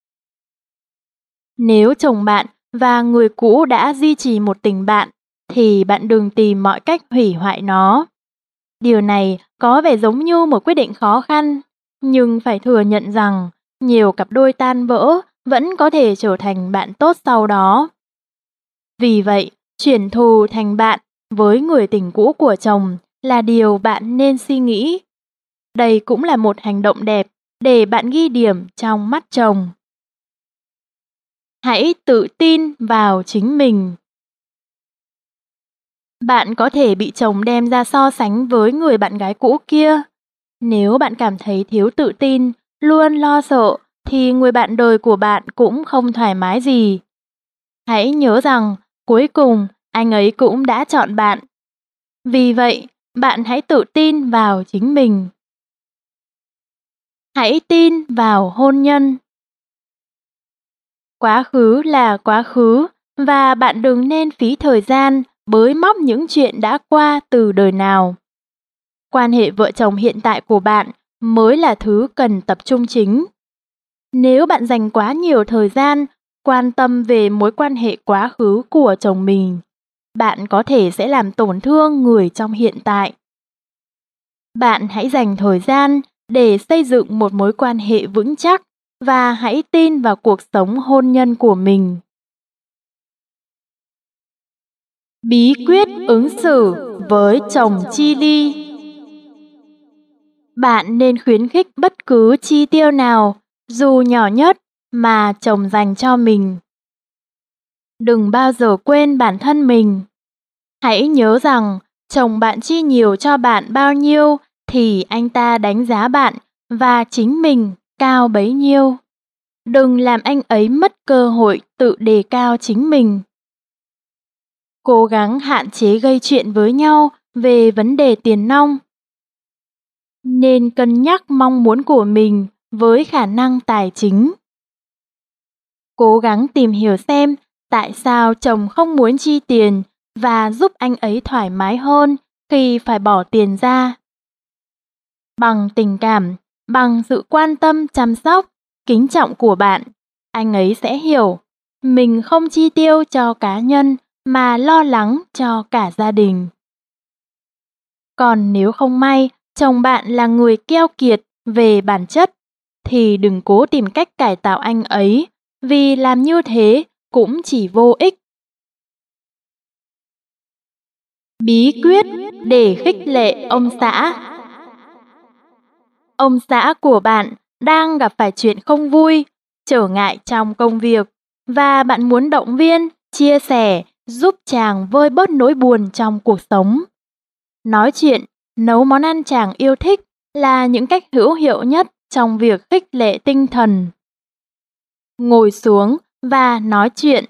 Nếu chồng bạn và người cũ đã duy trì một tình bạn, thì bạn đừng tìm mọi cách hủy hoại nó. Điều này có vẻ giống như một quyết định khó khăn, nhưng phải thừa nhận rằng nhiều cặp đôi tan vỡ vẫn có thể trở thành bạn tốt sau đó. Vì vậy, chuyển thù thành bạn với người tình cũ của chồng là điều bạn nên suy nghĩ. Đây cũng là một hành động đẹp để bạn ghi điểm trong mắt chồng. Hãy tự tin vào chính mình. Bạn có thể bị chồng đem ra so sánh với người bạn gái cũ kia. Nếu bạn cảm thấy thiếu tự tin, luôn lo sợ, thì người bạn đời của bạn cũng không thoải mái gì. Hãy nhớ rằng, cuối cùng, anh ấy cũng đã chọn bạn. Vì vậy, bạn hãy tự tin vào chính mình. Hãy tin vào hôn nhân. Quá khứ là quá khứ, và bạn đừng nên phí thời gian bới móc những chuyện đã qua từ đời nào. Quan hệ vợ chồng hiện tại của bạn mới là thứ cần tập trung chính. Nếu bạn dành quá nhiều thời gian quan tâm về mối quan hệ quá khứ của chồng mình, bạn có thể sẽ làm tổn thương người trong hiện tại. Bạn hãy dành thời gian để xây dựng một mối quan hệ vững chắc và hãy tin vào cuộc sống hôn nhân của mình. Bí quyết ứng xử với chồng chi ly. Bạn nên khuyến khích bất cứ chi tiêu nào, dù nhỏ nhất, mà chồng dành cho mình. Đừng bao giờ quên bản thân mình. Hãy nhớ rằng, chồng bạn chi nhiều cho bạn bao nhiêu thì anh ta đánh giá bạn và chính mình cao bấy nhiêu. Đừng làm anh ấy mất cơ hội tự đề cao chính mình. Cố gắng hạn chế gây chuyện với nhau về vấn đề tiền nong. Nên cân nhắc mong muốn của mình với khả năng tài chính. Cố gắng tìm hiểu xem tại sao chồng không muốn chi tiền và giúp anh ấy thoải mái hơn khi phải bỏ tiền ra. Bằng tình cảm, bằng sự quan tâm chăm sóc, kính trọng của bạn, anh ấy sẽ hiểu mình không chi tiêu cho cá nhân mà lo lắng cho cả gia đình. Còn nếu không may, chồng bạn là người keo kiệt về bản chất, thì đừng cố tìm cách cải tạo anh ấy, vì làm như thế cũng chỉ vô ích. Bí quyết để khích lệ ông xã. Ông xã của bạn đang gặp phải chuyện không vui, trở ngại trong công việc, và bạn muốn động viên, chia sẻ, giúp chàng vơi bớt nỗi buồn trong cuộc sống. Nói chuyện, nấu món ăn chàng yêu thích là những cách hữu hiệu nhất trong việc khích lệ tinh thần. Ngồi xuống và nói chuyện.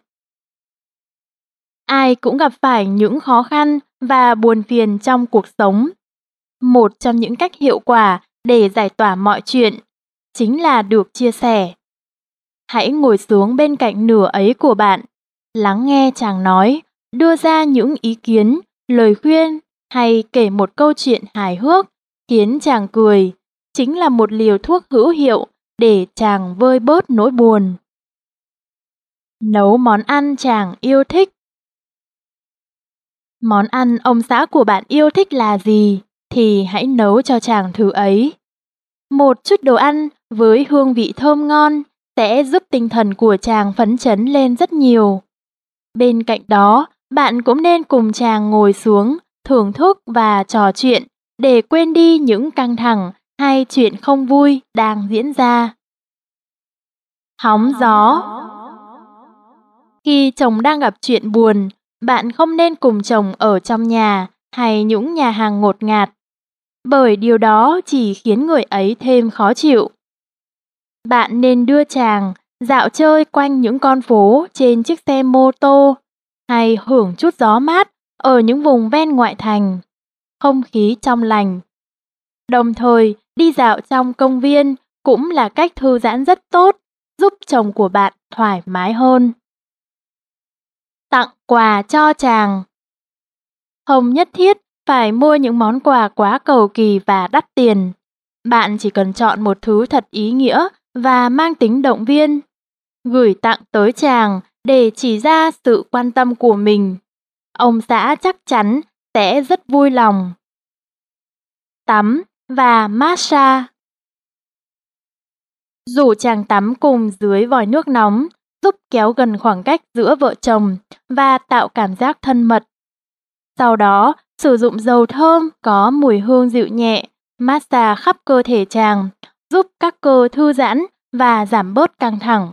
Ai cũng gặp phải những khó khăn và buồn phiền trong cuộc sống. Một trong những cách hiệu quả để giải tỏa mọi chuyện chính là được chia sẻ. Hãy ngồi xuống bên cạnh nửa ấy của bạn, lắng nghe chàng nói, đưa ra những ý kiến, lời khuyên hay kể một câu chuyện hài hước khiến chàng cười, chính là một liều thuốc hữu hiệu để chàng vơi bớt nỗi buồn. Nấu món ăn chàng yêu thích. Món ăn ông xã của bạn yêu thích là gì? thì hãy nấu cho chàng thứ ấy. Một chút đồ ăn với hương vị thơm ngon sẽ giúp tinh thần của chàng phấn chấn lên rất nhiều. Bên cạnh đó, bạn cũng nên cùng chàng ngồi xuống, thưởng thức và trò chuyện để quên đi những căng thẳng hay chuyện không vui đang diễn ra. Hóng gió. Khi chồng đang gặp chuyện buồn, bạn không nên cùng chồng ở trong nhà hay những nhà hàng ngột ngạt, bởi điều đó chỉ khiến người ấy thêm khó chịu. Bạn nên đưa chàng dạo chơi quanh những con phố trên chiếc xe mô tô hay hưởng chút gió mát ở những vùng ven ngoại thành, không khí trong lành. Đồng thời, đi dạo trong công viên cũng là cách thư giãn rất tốt, giúp chồng của bạn thoải mái hơn. Tặng quà cho chàng. Không nhất thiết phải mua những món quà quá cầu kỳ và đắt tiền. Bạn chỉ cần chọn một thứ thật ý nghĩa và mang tính động viên, gửi tặng tới chàng để chỉ ra sự quan tâm của mình. Ông xã chắc chắn sẽ rất vui lòng. Tắm và massage. Rủ chàng tắm cùng dưới vòi nước nóng, giúp kéo gần khoảng cách giữa vợ chồng và tạo cảm giác thân mật. Sau đó, sử dụng dầu thơm có mùi hương dịu nhẹ, massage khắp cơ thể chàng, giúp các cơ thư giãn và giảm bớt căng thẳng.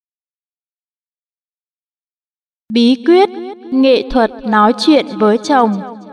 Bí quyết, nghệ thuật nói chuyện với chồng.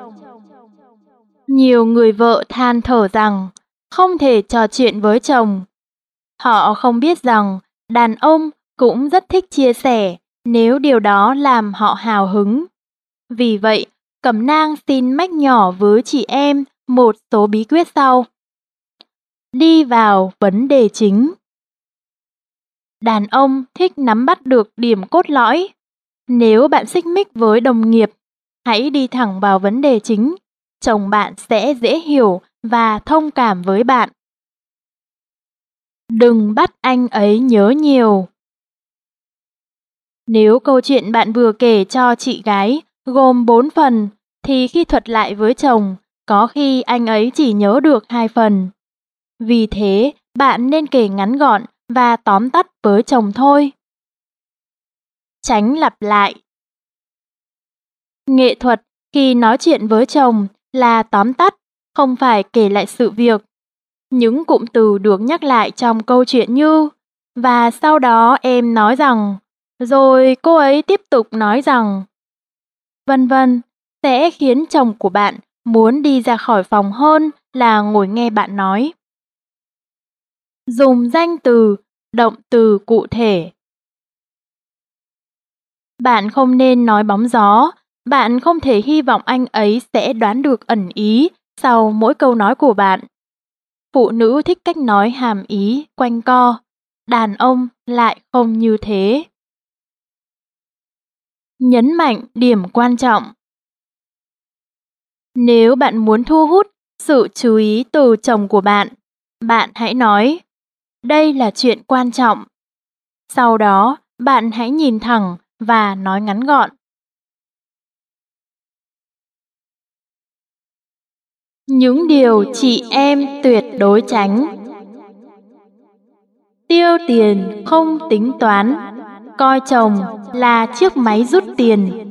Nhiều người vợ than thở rằng không thể trò chuyện với chồng. Họ không biết rằng đàn ông cũng rất thích chia sẻ nếu điều đó làm họ hào hứng. Vì vậy, Cẩm nang xin mách nhỏ với chị em một số bí quyết sau. Đi vào vấn đề chính. Đàn ông thích nắm bắt được điểm cốt lõi. Nếu bạn xích mích với đồng nghiệp, hãy đi thẳng vào vấn đề chính. Chồng bạn sẽ dễ hiểu và thông cảm với bạn. Đừng bắt anh ấy nhớ nhiều. Nếu câu chuyện bạn vừa kể cho chị gái gồm bốn phần, thì khi thuật lại với chồng, có khi anh ấy chỉ nhớ được hai phần. Vì thế, bạn nên kể ngắn gọn và tóm tắt với chồng thôi. Tránh lặp lại. Nghệ thuật khi nói chuyện với chồng là tóm tắt, không phải kể lại sự việc. Những cụm từ được nhắc lại trong câu chuyện như và sau đó em nói rằng, rồi cô ấy tiếp tục nói rằng, vân vân, sẽ khiến chồng của bạn muốn đi ra khỏi phòng hơn là ngồi nghe bạn nói. Dùng danh từ, động từ cụ thể. Bạn không nên nói bóng gió, bạn không thể hy vọng anh ấy sẽ đoán được ẩn ý sau mỗi câu nói của bạn. Phụ nữ thích cách nói hàm ý, quanh co, đàn ông lại không như thế. Nhấn mạnh điểm quan trọng. Nếu bạn muốn thu hút sự chú ý từ chồng của bạn, bạn hãy nói, đây là chuyện quan trọng. Sau đó, bạn hãy nhìn thẳng và nói ngắn gọn. Những điều chị em tuyệt đối tránh. Tiêu tiền không tính toán, coi chồng là chiếc máy rút tiền.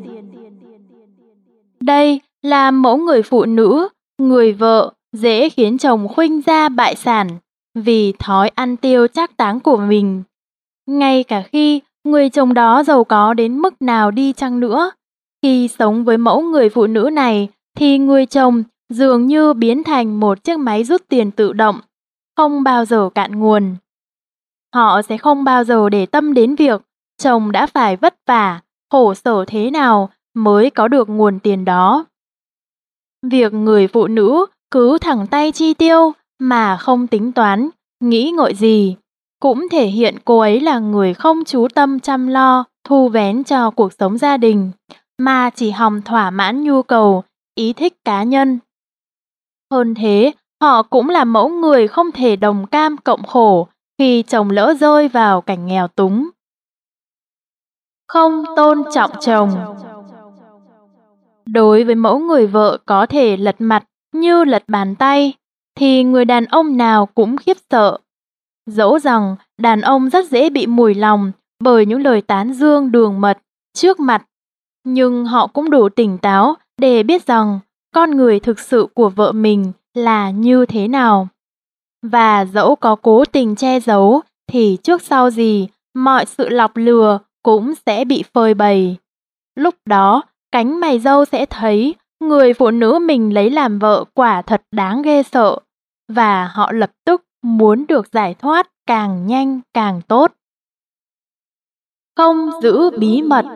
Đây là mẫu người phụ nữ, người vợ dễ khiến chồng khuynh gia bại sản vì thói ăn tiêu trác táng của mình. Ngay cả khi người chồng đó giàu có đến mức nào đi chăng nữa, khi sống với mẫu người phụ nữ này thì người chồng dường như biến thành một chiếc máy rút tiền tự động, không bao giờ cạn nguồn. Họ sẽ không bao giờ để tâm đến việc chồng đã phải vất vả, khổ sở thế nào mới có được nguồn tiền đó. Việc người phụ nữ cứ thẳng tay chi tiêu mà không tính toán, nghĩ ngợi gì, cũng thể hiện cô ấy là người không chú tâm chăm lo, thu vén cho cuộc sống gia đình, mà chỉ hòng thỏa mãn nhu cầu, ý thích cá nhân. Hơn thế, họ cũng là mẫu người không thể đồng cam cộng khổ khi chồng lỡ rơi vào cảnh nghèo túng. Không tôn trọng chồng. Đối với mẫu người vợ có thể lật mặt như lật bàn tay, thì người đàn ông nào cũng khiếp sợ. Dẫu rằng đàn ông rất dễ bị mùi lòng bởi những lời tán dương đường mật trước mặt, nhưng họ cũng đủ tỉnh táo để biết rằng con người thực sự của vợ mình là như thế nào. Và dẫu có cố tình che giấu thì trước sau gì mọi sự lọc lừa cũng sẽ bị phơi bày. Lúc đó, cánh mày râu sẽ thấy người phụ nữ mình lấy làm vợ quả thật đáng ghê sợ, và họ lập tức muốn được giải thoát càng nhanh càng tốt. Không giữ bí mật.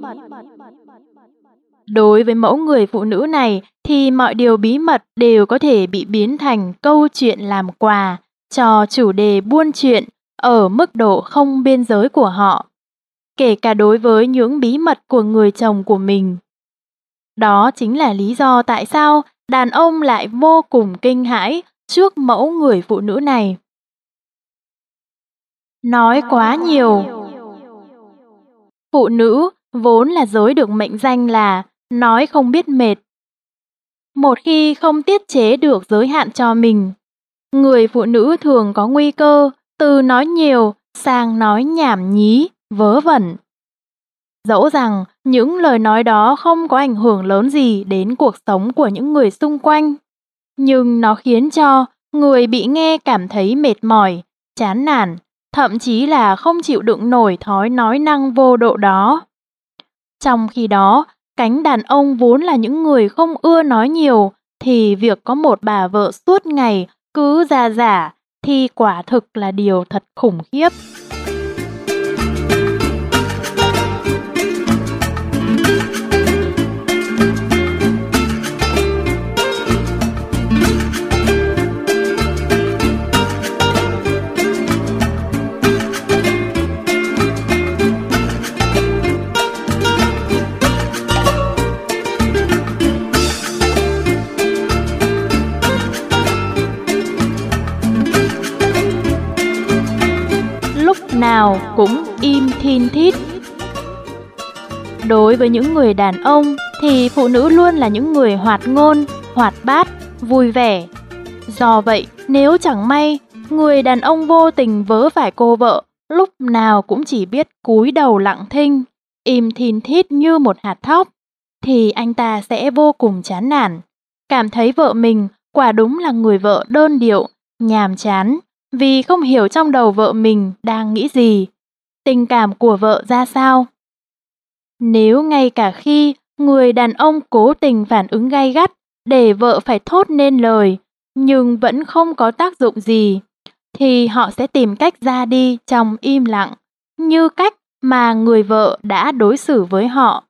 Đối với mẫu người phụ nữ này thì mọi điều bí mật đều có thể bị biến thành câu chuyện làm quà cho chủ đề buôn chuyện ở mức độ không biên giới của họ, kể cả đối với những bí mật của người chồng của mình. Đó chính là lý do tại sao đàn ông lại vô cùng kinh hãi trước mẫu người phụ nữ này. Nói quá nhiều. Phụ nữ vốn là giới được mệnh danh là nói không biết mệt. Một khi không tiết chế được giới hạn cho mình, người phụ nữ thường có nguy cơ từ nói nhiều sang nói nhảm nhí, vớ vẩn. Dẫu rằng những lời nói đó không có ảnh hưởng lớn gì đến cuộc sống của những người xung quanh, nhưng nó khiến cho người bị nghe cảm thấy mệt mỏi, chán nản, thậm chí là không chịu đựng nổi thói nói năng vô độ đó. Trong khi đó, cánh đàn ông vốn là những người không ưa nói nhiều, thì việc có một bà vợ suốt ngày cứ ra giả thì quả thực là điều thật khủng khiếp. Nào cũng im thin thít. Đối với những người đàn ông thì phụ nữ luôn là những người hoạt ngôn, hoạt bát, vui vẻ. Do vậy, nếu chẳng may người đàn ông vô tình vớ phải cô vợ, lúc nào cũng chỉ biết cúi đầu lặng thinh, im thin thít như một hạt thóc, thì anh ta sẽ vô cùng chán nản, cảm thấy vợ mình quả đúng là người vợ đơn điệu, nhàm chán, vì không hiểu trong đầu vợ mình đang nghĩ gì, tình cảm của vợ ra sao. Nếu ngay cả khi người đàn ông cố tình phản ứng gay gắt để vợ phải thốt nên lời, nhưng vẫn không có tác dụng gì, thì họ sẽ tìm cách ra đi trong im lặng, như cách mà người vợ đã đối xử với họ.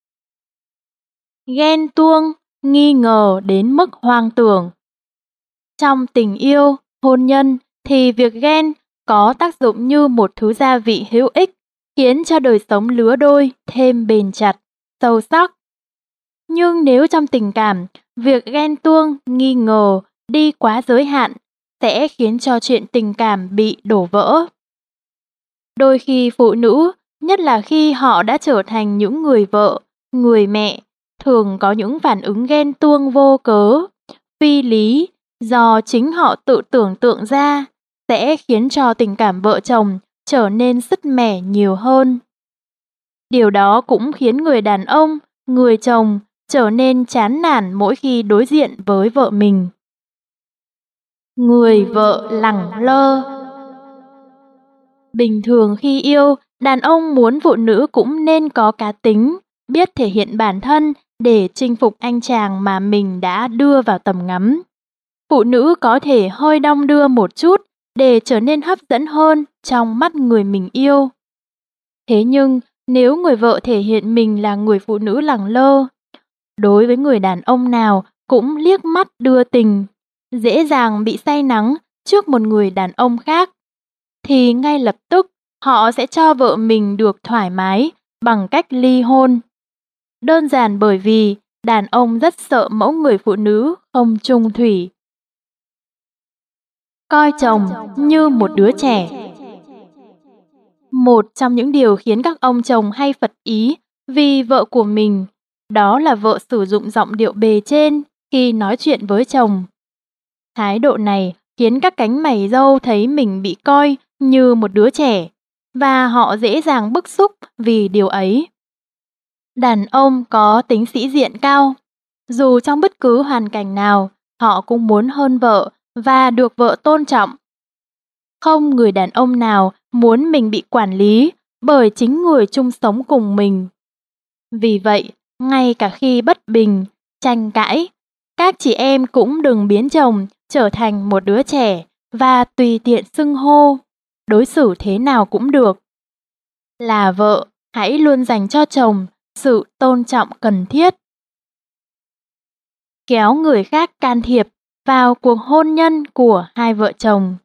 Ghen tuông, nghi ngờ đến mức hoang tưởng. Trong tình yêu, hôn nhân, thì việc ghen có tác dụng như một thứ gia vị hữu ích, khiến cho đời sống lứa đôi thêm bền chặt, sâu sắc. Nhưng nếu trong tình cảm, việc ghen tuông, nghi ngờ đi quá giới hạn sẽ khiến cho chuyện tình cảm bị đổ vỡ. Đôi khi phụ nữ, nhất là khi họ đã trở thành những người vợ, người mẹ, thường có những phản ứng ghen tuông vô cớ, phi lý, do chính họ tự tưởng tượng ra, sẽ khiến cho tình cảm vợ chồng trở nên sứt mẻ nhiều hơn. Điều đó cũng khiến người đàn ông, người chồng trở nên chán nản mỗi khi đối diện với vợ mình. Người vợ lẳng lơ. Bình thường khi yêu, đàn ông muốn phụ nữ cũng nên có cá tính, biết thể hiện bản thân để chinh phục anh chàng mà mình đã đưa vào tầm ngắm. Phụ nữ có thể hơi đong đưa một chút để trở nên hấp dẫn hơn trong mắt người mình yêu. Thế nhưng, nếu người vợ thể hiện mình là người phụ nữ lẳng lơ, đối với người đàn ông nào cũng liếc mắt đưa tình, dễ dàng bị say nắng trước một người đàn ông khác, thì ngay lập tức họ sẽ cho vợ mình được thoải mái bằng cách ly hôn. Đơn giản bởi vì đàn ông rất sợ mẫu người phụ nữ không chung thủy. Coi chồng như một đứa trẻ. Một trong những điều khiến các ông chồng hay phật ý vì vợ của mình, đó là vợ sử dụng giọng điệu bề trên khi nói chuyện với chồng. Thái độ này khiến các cánh mày râu thấy mình bị coi như một đứa trẻ, và họ dễ dàng bức xúc vì điều ấy. Đàn ông có tính sĩ diện cao, dù trong bất cứ hoàn cảnh nào, họ cũng muốn hơn vợ và được vợ tôn trọng. Không người đàn ông nào muốn mình bị quản lý bởi chính người chung sống cùng mình. Vì vậy, ngay cả khi bất bình, tranh cãi, các chị em cũng đừng biến chồng trở thành một đứa trẻ và tùy tiện xưng hô, đối xử thế nào cũng được. Là vợ, hãy luôn dành cho chồng sự tôn trọng cần thiết. Kéo người khác can thiệp vào cuộc hôn nhân của hai vợ chồng.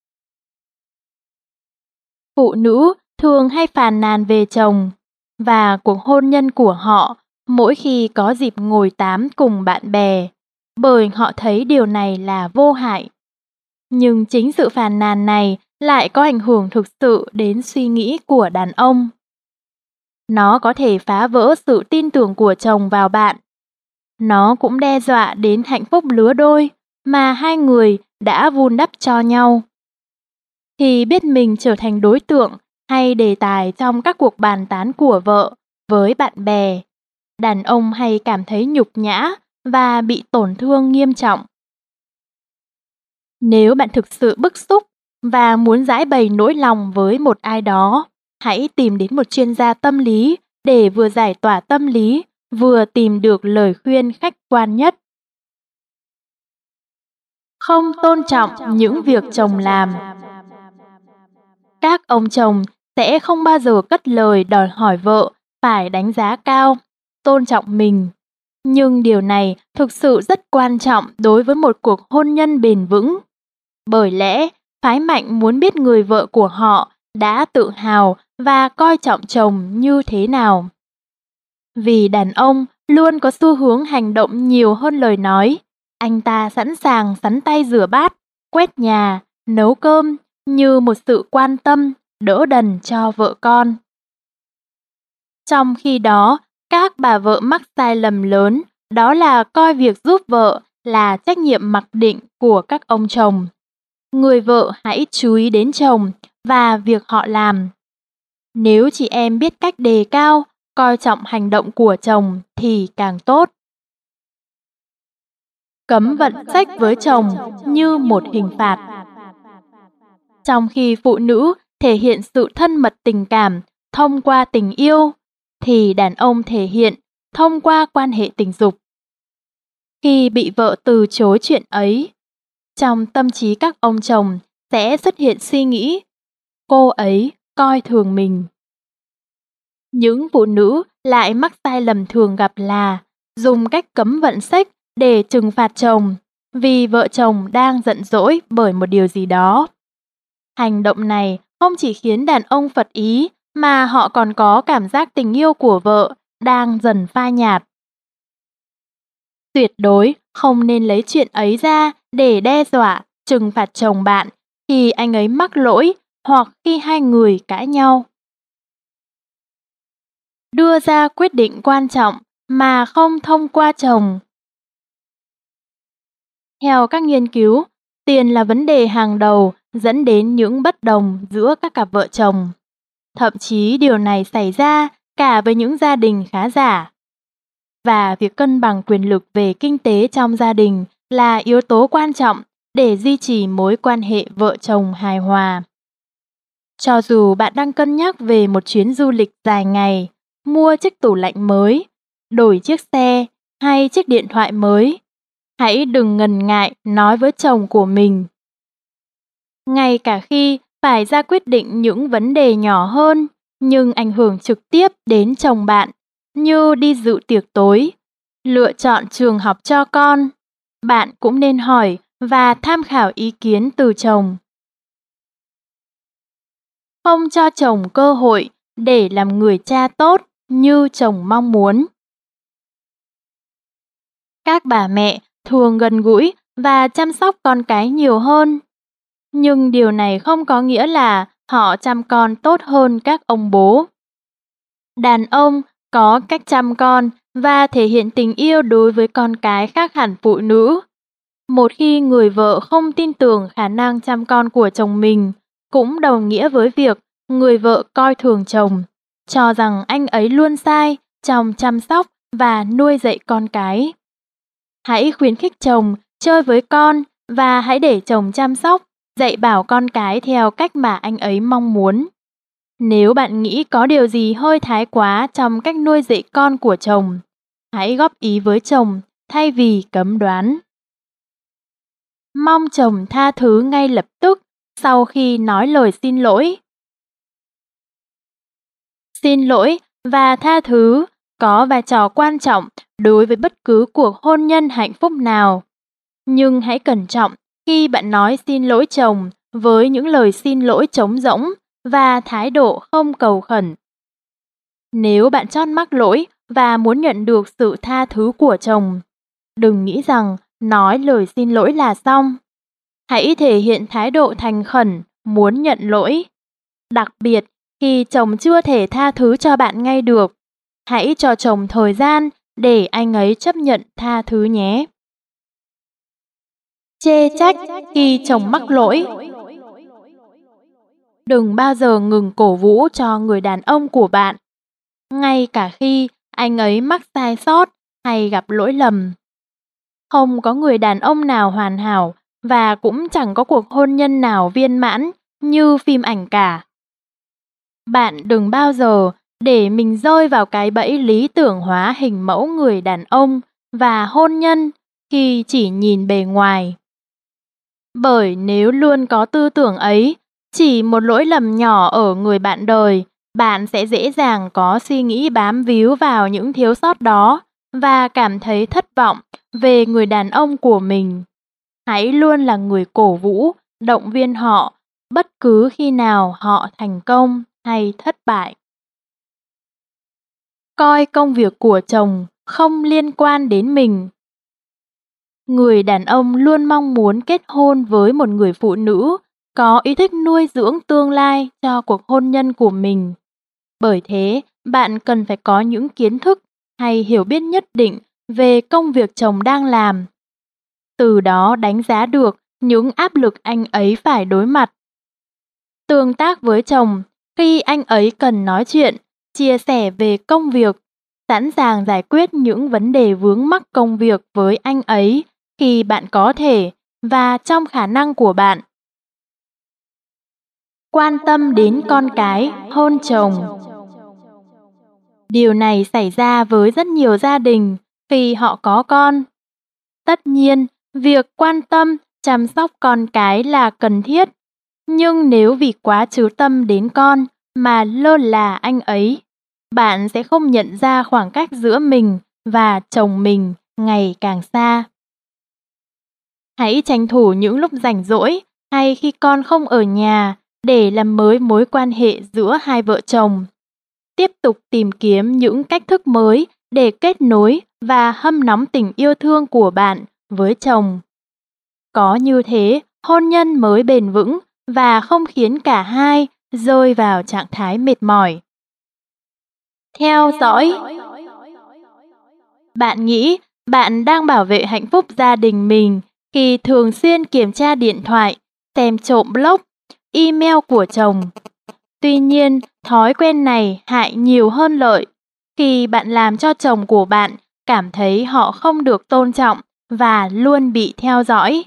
Phụ nữ thường hay phàn nàn về chồng và cuộc hôn nhân của họ mỗi khi có dịp ngồi tám cùng bạn bè, bởi họ thấy điều này là vô hại. Nhưng chính sự phàn nàn này lại có ảnh hưởng thực sự đến suy nghĩ của đàn ông. Nó có thể phá vỡ sự tin tưởng của chồng vào bạn. Nó cũng đe dọa đến hạnh phúc lứa đôi mà hai người đã vun đắp cho nhau. Khi biết mình trở thành đối tượng hay đề tài trong các cuộc bàn tán của vợ với bạn bè, đàn ông hay cảm thấy nhục nhã và bị tổn thương nghiêm trọng. Nếu bạn thực sự bức xúc và muốn giải bày nỗi lòng với một ai đó, hãy tìm đến một chuyên gia tâm lý để vừa giải tỏa tâm lý, vừa tìm được lời khuyên khách quan nhất. Không tôn trọng những việc chồng làm. Các ông chồng sẽ không bao giờ cất lời đòi hỏi vợ phải đánh giá cao, tôn trọng mình. Nhưng điều này thực sự rất quan trọng đối với một cuộc hôn nhân bền vững. Bởi lẽ, phái mạnh muốn biết người vợ của họ đã tự hào và coi trọng chồng như thế nào. Vì đàn ông luôn có xu hướng hành động nhiều hơn lời nói, anh ta sẵn sàng sắn tay rửa bát, quét nhà, nấu cơm như một sự quan tâm, đỡ đần cho vợ con. Trong khi đó, các bà vợ mắc sai lầm lớn, đó là coi việc giúp vợ là trách nhiệm mặc định của các ông chồng. Người vợ hãy chú ý đến chồng và việc họ làm. Nếu chị em biết cách đề cao, coi trọng hành động của chồng thì càng tốt. Cấm vận sách với chồng như một hình phạt. Trong khi phụ nữ thể hiện sự thân mật tình cảm thông qua tình yêu, thì đàn ông thể hiện thông qua quan hệ tình dục. Khi bị vợ từ chối chuyện ấy, trong tâm trí các ông chồng sẽ xuất hiện suy nghĩ, cô ấy coi thường mình. Những phụ nữ lại mắc sai lầm thường gặp là dùng cách cấm vận sex để trừng phạt chồng vì vợ chồng đang giận dỗi bởi một điều gì đó. Hành động này không chỉ khiến đàn ông phật ý mà họ còn có cảm giác tình yêu của vợ đang dần phai nhạt. Tuyệt đối không nên lấy chuyện ấy ra để đe dọa, trừng phạt chồng bạn khi anh ấy mắc lỗi hoặc khi hai người cãi nhau. Đưa ra quyết định quan trọng mà không thông qua chồng. Theo các nghiên cứu, tiền là vấn đề hàng đầu dẫn đến những bất đồng giữa các cặp vợ chồng. Thậm chí điều này xảy ra cả với những gia đình khá giả. Và việc cân bằng quyền lực về kinh tế trong gia đình là yếu tố quan trọng để duy trì mối quan hệ vợ chồng hài hòa. Cho dù bạn đang cân nhắc về một chuyến du lịch dài ngày, mua chiếc tủ lạnh mới, đổi chiếc xe hay chiếc điện thoại mới, hãy đừng ngần ngại nói với chồng của mình. Ngay cả khi phải ra quyết định những vấn đề nhỏ hơn nhưng ảnh hưởng trực tiếp đến chồng bạn, như đi dự tiệc tối, lựa chọn trường học cho con, bạn cũng nên hỏi và tham khảo ý kiến từ chồng. Không cho chồng cơ hội để làm người cha tốt như chồng mong muốn. Các bà mẹ thường gần gũi và chăm sóc con cái nhiều hơn. Nhưng điều này không có nghĩa là họ chăm con tốt hơn các ông bố. Đàn ông có cách chăm con và thể hiện tình yêu đối với con cái khác hẳn phụ nữ. Một khi người vợ không tin tưởng khả năng chăm con của chồng mình, cũng đồng nghĩa với việc người vợ coi thường chồng, cho rằng anh ấy luôn sai trong chăm sóc và nuôi dạy con cái. Hãy khuyến khích chồng chơi với con và hãy để chồng chăm sóc, dạy bảo con cái theo cách mà anh ấy mong muốn. Nếu bạn nghĩ có điều gì hơi thái quá trong cách nuôi dạy con của chồng, hãy góp ý với chồng thay vì cấm đoán. Mong chồng tha thứ ngay lập tức sau khi nói lời xin lỗi. Xin lỗi và tha thứ có vai trò quan trọng đối với bất cứ cuộc hôn nhân hạnh phúc nào. Nhưng hãy cẩn trọng khi bạn nói xin lỗi chồng với những lời xin lỗi trống rỗng và thái độ không cầu khẩn. Nếu bạn chót mắc lỗi và muốn nhận được sự tha thứ của chồng, đừng nghĩ rằng nói lời xin lỗi là xong. Hãy thể hiện thái độ thành khẩn, muốn nhận lỗi. Đặc biệt, khi chồng chưa thể tha thứ cho bạn ngay được, hãy cho chồng thời gian để anh ấy chấp nhận tha thứ nhé. Chê trách khi chồng mắc lỗi. Đừng bao giờ ngừng cổ vũ cho người đàn ông của bạn, ngay cả khi anh ấy mắc sai sót hay gặp lỗi lầm. Không có người đàn ông nào hoàn hảo và cũng chẳng có cuộc hôn nhân nào viên mãn như phim ảnh cả. Bạn đừng bao giờ để mình rơi vào cái bẫy lý tưởng hóa hình mẫu người đàn ông và hôn nhân khi chỉ nhìn bề ngoài. Bởi nếu luôn có tư tưởng ấy, chỉ một lỗi lầm nhỏ ở người bạn đời, bạn sẽ dễ dàng có suy nghĩ bám víu vào những thiếu sót đó và cảm thấy thất vọng về người đàn ông của mình. Hãy luôn là người cổ vũ, động viên họ, bất cứ khi nào họ thành công hay thất bại. Coi công việc của chồng không liên quan đến mình. Người đàn ông luôn mong muốn kết hôn với một người phụ nữ có ý thích nuôi dưỡng tương lai cho cuộc hôn nhân của mình. Bởi thế, bạn cần phải có những kiến thức hay hiểu biết nhất định về công việc chồng đang làm. Từ đó đánh giá được những áp lực anh ấy phải đối mặt. Tương tác với chồng khi anh ấy cần nói chuyện, chia sẻ về công việc, sẵn sàng giải quyết những vấn đề vướng mắc công việc với anh ấy khi bạn có thể và trong khả năng của bạn. Quan tâm đến con cái, hôn chồng. Điều này xảy ra với rất nhiều gia đình khi họ có con. Tất nhiên, việc quan tâm, chăm sóc con cái là cần thiết, nhưng nếu vì quá chú tâm đến con mà lơ là anh ấy, bạn sẽ không nhận ra khoảng cách giữa mình và chồng mình ngày càng xa. Hãy tranh thủ những lúc rảnh rỗi hay khi con không ở nhà để làm mới mối quan hệ giữa hai vợ chồng. Tiếp tục tìm kiếm những cách thức mới để kết nối và hâm nóng tình yêu thương của bạn với chồng. Có như thế, hôn nhân mới bền vững và không khiến cả hai rơi vào trạng thái mệt mỏi. Theo dõi. Bạn nghĩ bạn đang bảo vệ hạnh phúc gia đình mình khi thường xuyên kiểm tra điện thoại, xem trộm blog, email của chồng. Tuy nhiên, thói quen này hại nhiều hơn lợi khi bạn làm cho chồng của bạn cảm thấy họ không được tôn trọng và luôn bị theo dõi.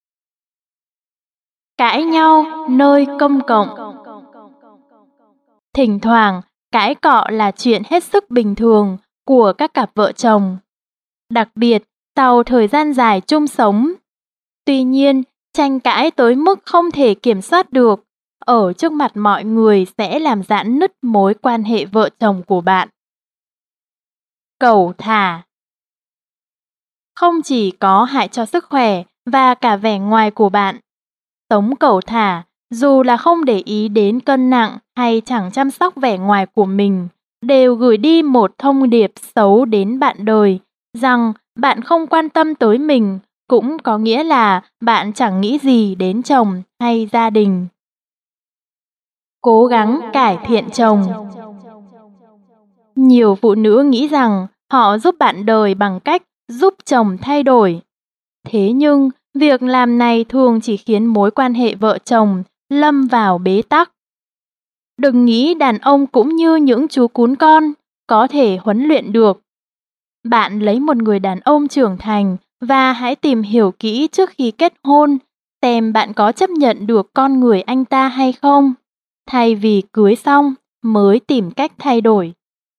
Cãi nhau nơi công cộng. Thỉnh thoảng, cãi cọ là chuyện hết sức bình thường của các cặp vợ chồng, đặc biệt sau thời gian dài chung sống. Tuy nhiên, tranh cãi tới mức không thể kiểm soát được ở trước mặt mọi người sẽ làm rạn nứt mối quan hệ vợ chồng của bạn. Cẩu thả. Không chỉ có hại cho sức khỏe và cả vẻ ngoài của bạn, sống cẩu thả dù là không để ý đến cân nặng hay chẳng chăm sóc vẻ ngoài của mình, đều gửi đi một thông điệp xấu đến bạn đời rằng bạn không quan tâm tới mình, cũng có nghĩa là bạn chẳng nghĩ gì đến chồng hay gia đình. Cố gắng cải thiện chồng. Nhiều phụ nữ nghĩ rằng họ giúp bạn đời bằng cách giúp chồng thay đổi. Thế nhưng, Việc làm này thường chỉ khiến mối quan hệ vợ chồng lâm vào bế tắc. Đừng nghĩ đàn ông cũng như những chú cún con, có thể huấn luyện được. Bạn lấy một người đàn ông trưởng thành và hãy tìm hiểu kỹ trước khi kết hôn, xem bạn có chấp nhận được con người anh ta hay không, thay vì cưới xong mới tìm cách thay đổi.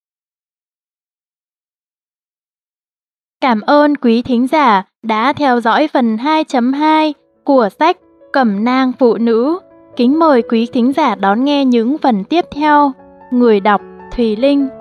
Cảm ơn quý thính giả đã theo dõi phần hai chấm hai của sách Cẩm nang phụ nữ. Kính mời quý thính giả đón nghe những phần tiếp theo. Người đọc Thùy Linh.